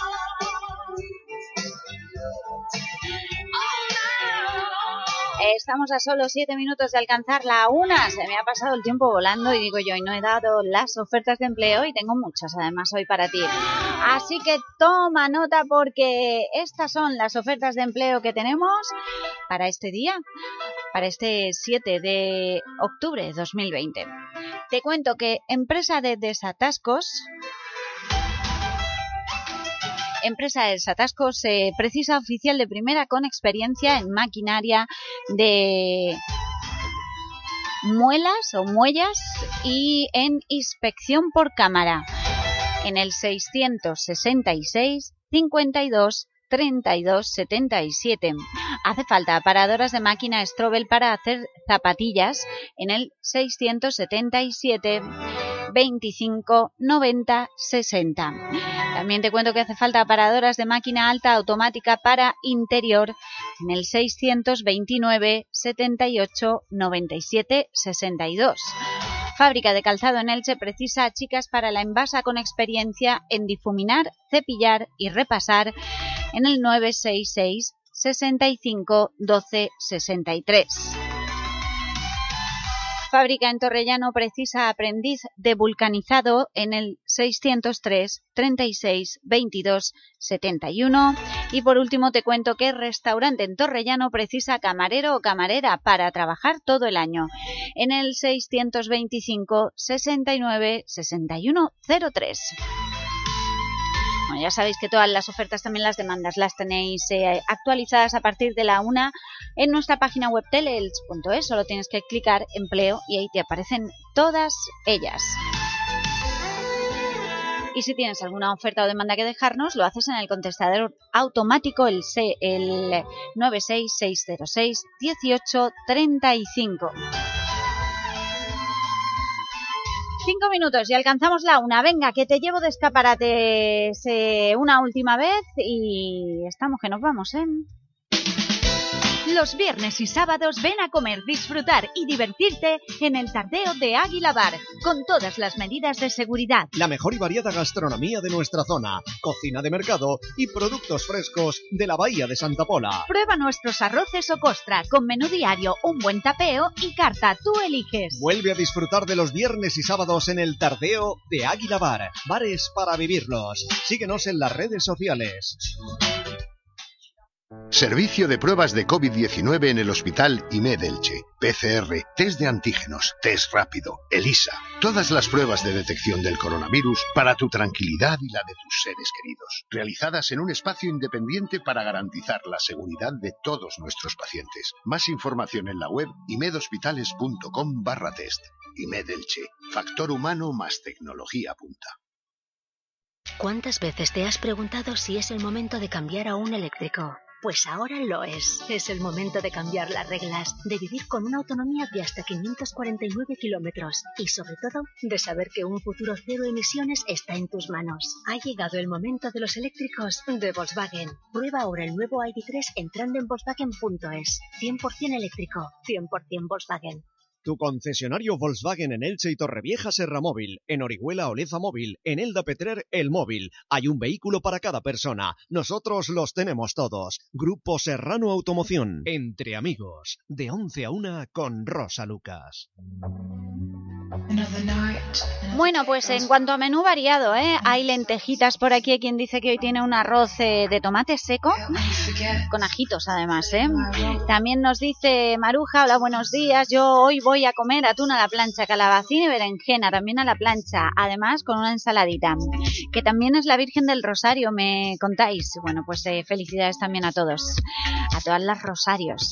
long. Estamos a solo 7 minutos de alcanzar la 1. Se me ha pasado el tiempo volando y digo yo, y no he dado las ofertas de empleo y tengo muchas además hoy para ti. Así que toma nota porque estas son las ofertas de empleo que tenemos para este día, para este 7 de octubre de 2020. Te cuento que empresa de desatascos precisa oficial de primera con experiencia en maquinaria de muelas o muellas y en inspección por cámara en el 666 52 32 77. Hace falta aparadoras de máquina Strobel para hacer zapatillas en el 677 25 90 60. También te cuento que hace falta aparadoras de máquina alta automática para interior en el 629 78 97 62. Fábrica de calzado en Elche precisa a chicas para la envasa con experiencia en difuminar, cepillar y repasar en el 966 65 12 63. Fábrica en Torrellano precisa aprendiz de vulcanizado en el 603 36 22 71. Y por último te cuento que restaurante en Torrellano precisa camarero o camarera para trabajar todo el año en el 625 69 61 03. Bueno, ya sabéis que todas las ofertas, también las demandas, las tenéis actualizadas a partir de la 1 en nuestra página web teleelch.es. Solo tienes que clicar empleo y ahí te aparecen todas ellas. Y si tienes alguna oferta o demanda que dejarnos, lo haces en el contestador automático, el 96606 1835. 5 minutos y alcanzamos la 1. Venga, que te llevo de escaparates una última vez y estamos que nos vamos, ¿eh? Los viernes y sábados ven a comer, disfrutar y divertirte en el Tardeo de Águila Bar, con todas las medidas de seguridad. La mejor y variada gastronomía de nuestra zona, cocina de mercado y productos frescos de la Bahía de Santa Pola. Prueba nuestros arroces o costra, con menú diario, un buen tapeo y carta, tú eliges. Vuelve a disfrutar de los viernes y sábados en el Tardeo de Águila Bar, bares para vivirlos. Síguenos en las redes sociales. Servicio de pruebas de COVID-19 en el Hospital IMED Elche. PCR, test de antígenos, test rápido, ELISA. Todas las pruebas de detección del coronavirus para tu tranquilidad y la de tus seres queridos. Realizadas en un espacio independiente para garantizar la seguridad de todos nuestros pacientes. Más información en la web imedhospitales.com/test. IMED Elche. Factor humano más tecnología punta. ¿Cuántas veces te has preguntado si es el momento de cambiar a un eléctrico? Pues ahora lo es. Es el momento de cambiar las reglas, de vivir con una autonomía de hasta 549 kilómetros y, sobre todo, de saber que un futuro cero emisiones está en tus manos. Ha llegado el momento de los eléctricos de Volkswagen. Prueba ahora el nuevo ID.3 entrando en Volkswagen.es. 100% eléctrico, 100% Volkswagen. Tu concesionario Volkswagen en Elche y Torrevieja Serramóvil, en Orihuela Oleza Móvil, en Elda Petrer El Móvil. Hay un vehículo para cada persona. Nosotros los tenemos todos. Grupo Serrano Automoción. Entre amigos. De 11 a 1 con Rosa Lucas. Bueno, pues en cuanto a menú variado, hay lentejitas por aquí. Hay quien dice que hoy tiene un arroz de tomate seco, con ajitos además, También nos dice Maruja, hola, buenos días. Yo hoy voy a comer atún a la plancha, calabacín y berenjena, también a la plancha, además con una ensaladita, que también es la Virgen del Rosario, me contáis. Bueno, pues felicidades también a todos, a todas las rosarios,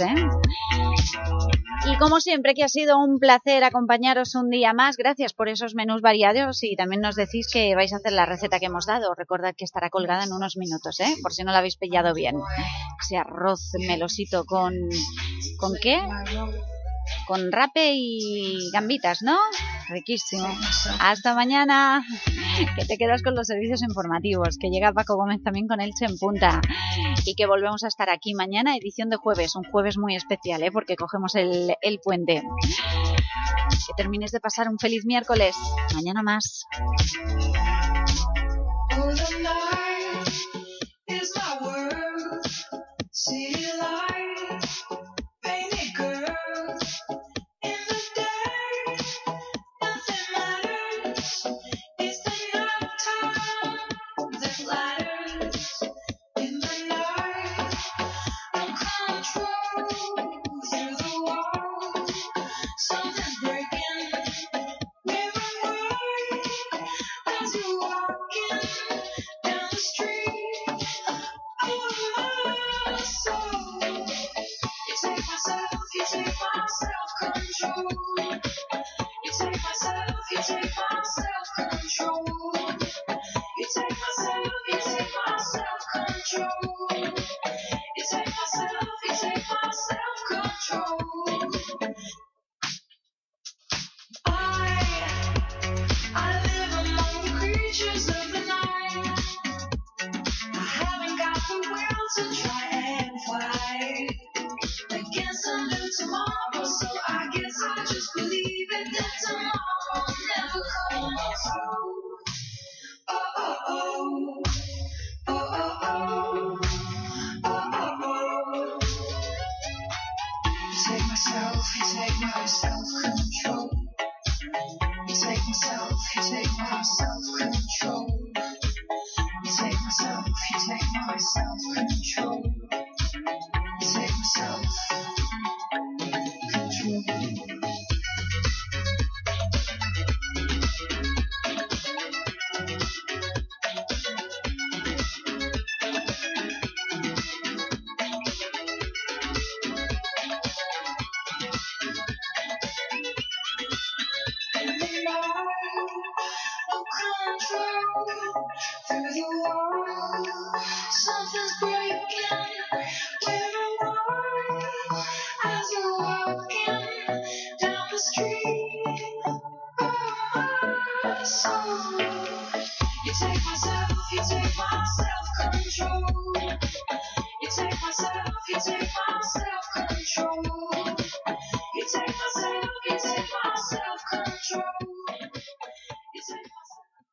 Y como siempre, que ha sido un placer acompañaros un día más. Gracias por esos menús variados y también nos decís que vais a hacer la receta que hemos dado. Recordad que estará colgada en unos minutos, por si no la habéis pillado bien. Ese arroz melosito con ¿qué? Con rape y gambitas, ¿no? Riquísimo. Hasta mañana, que te quedas con los servicios informativos, que llega Paco Gómez también con Elche en Punta y que volvemos a estar aquí mañana, edición de jueves, un jueves muy especial, porque cogemos el puente. Que termines de pasar un feliz miércoles. Mañana más. You take my self-control.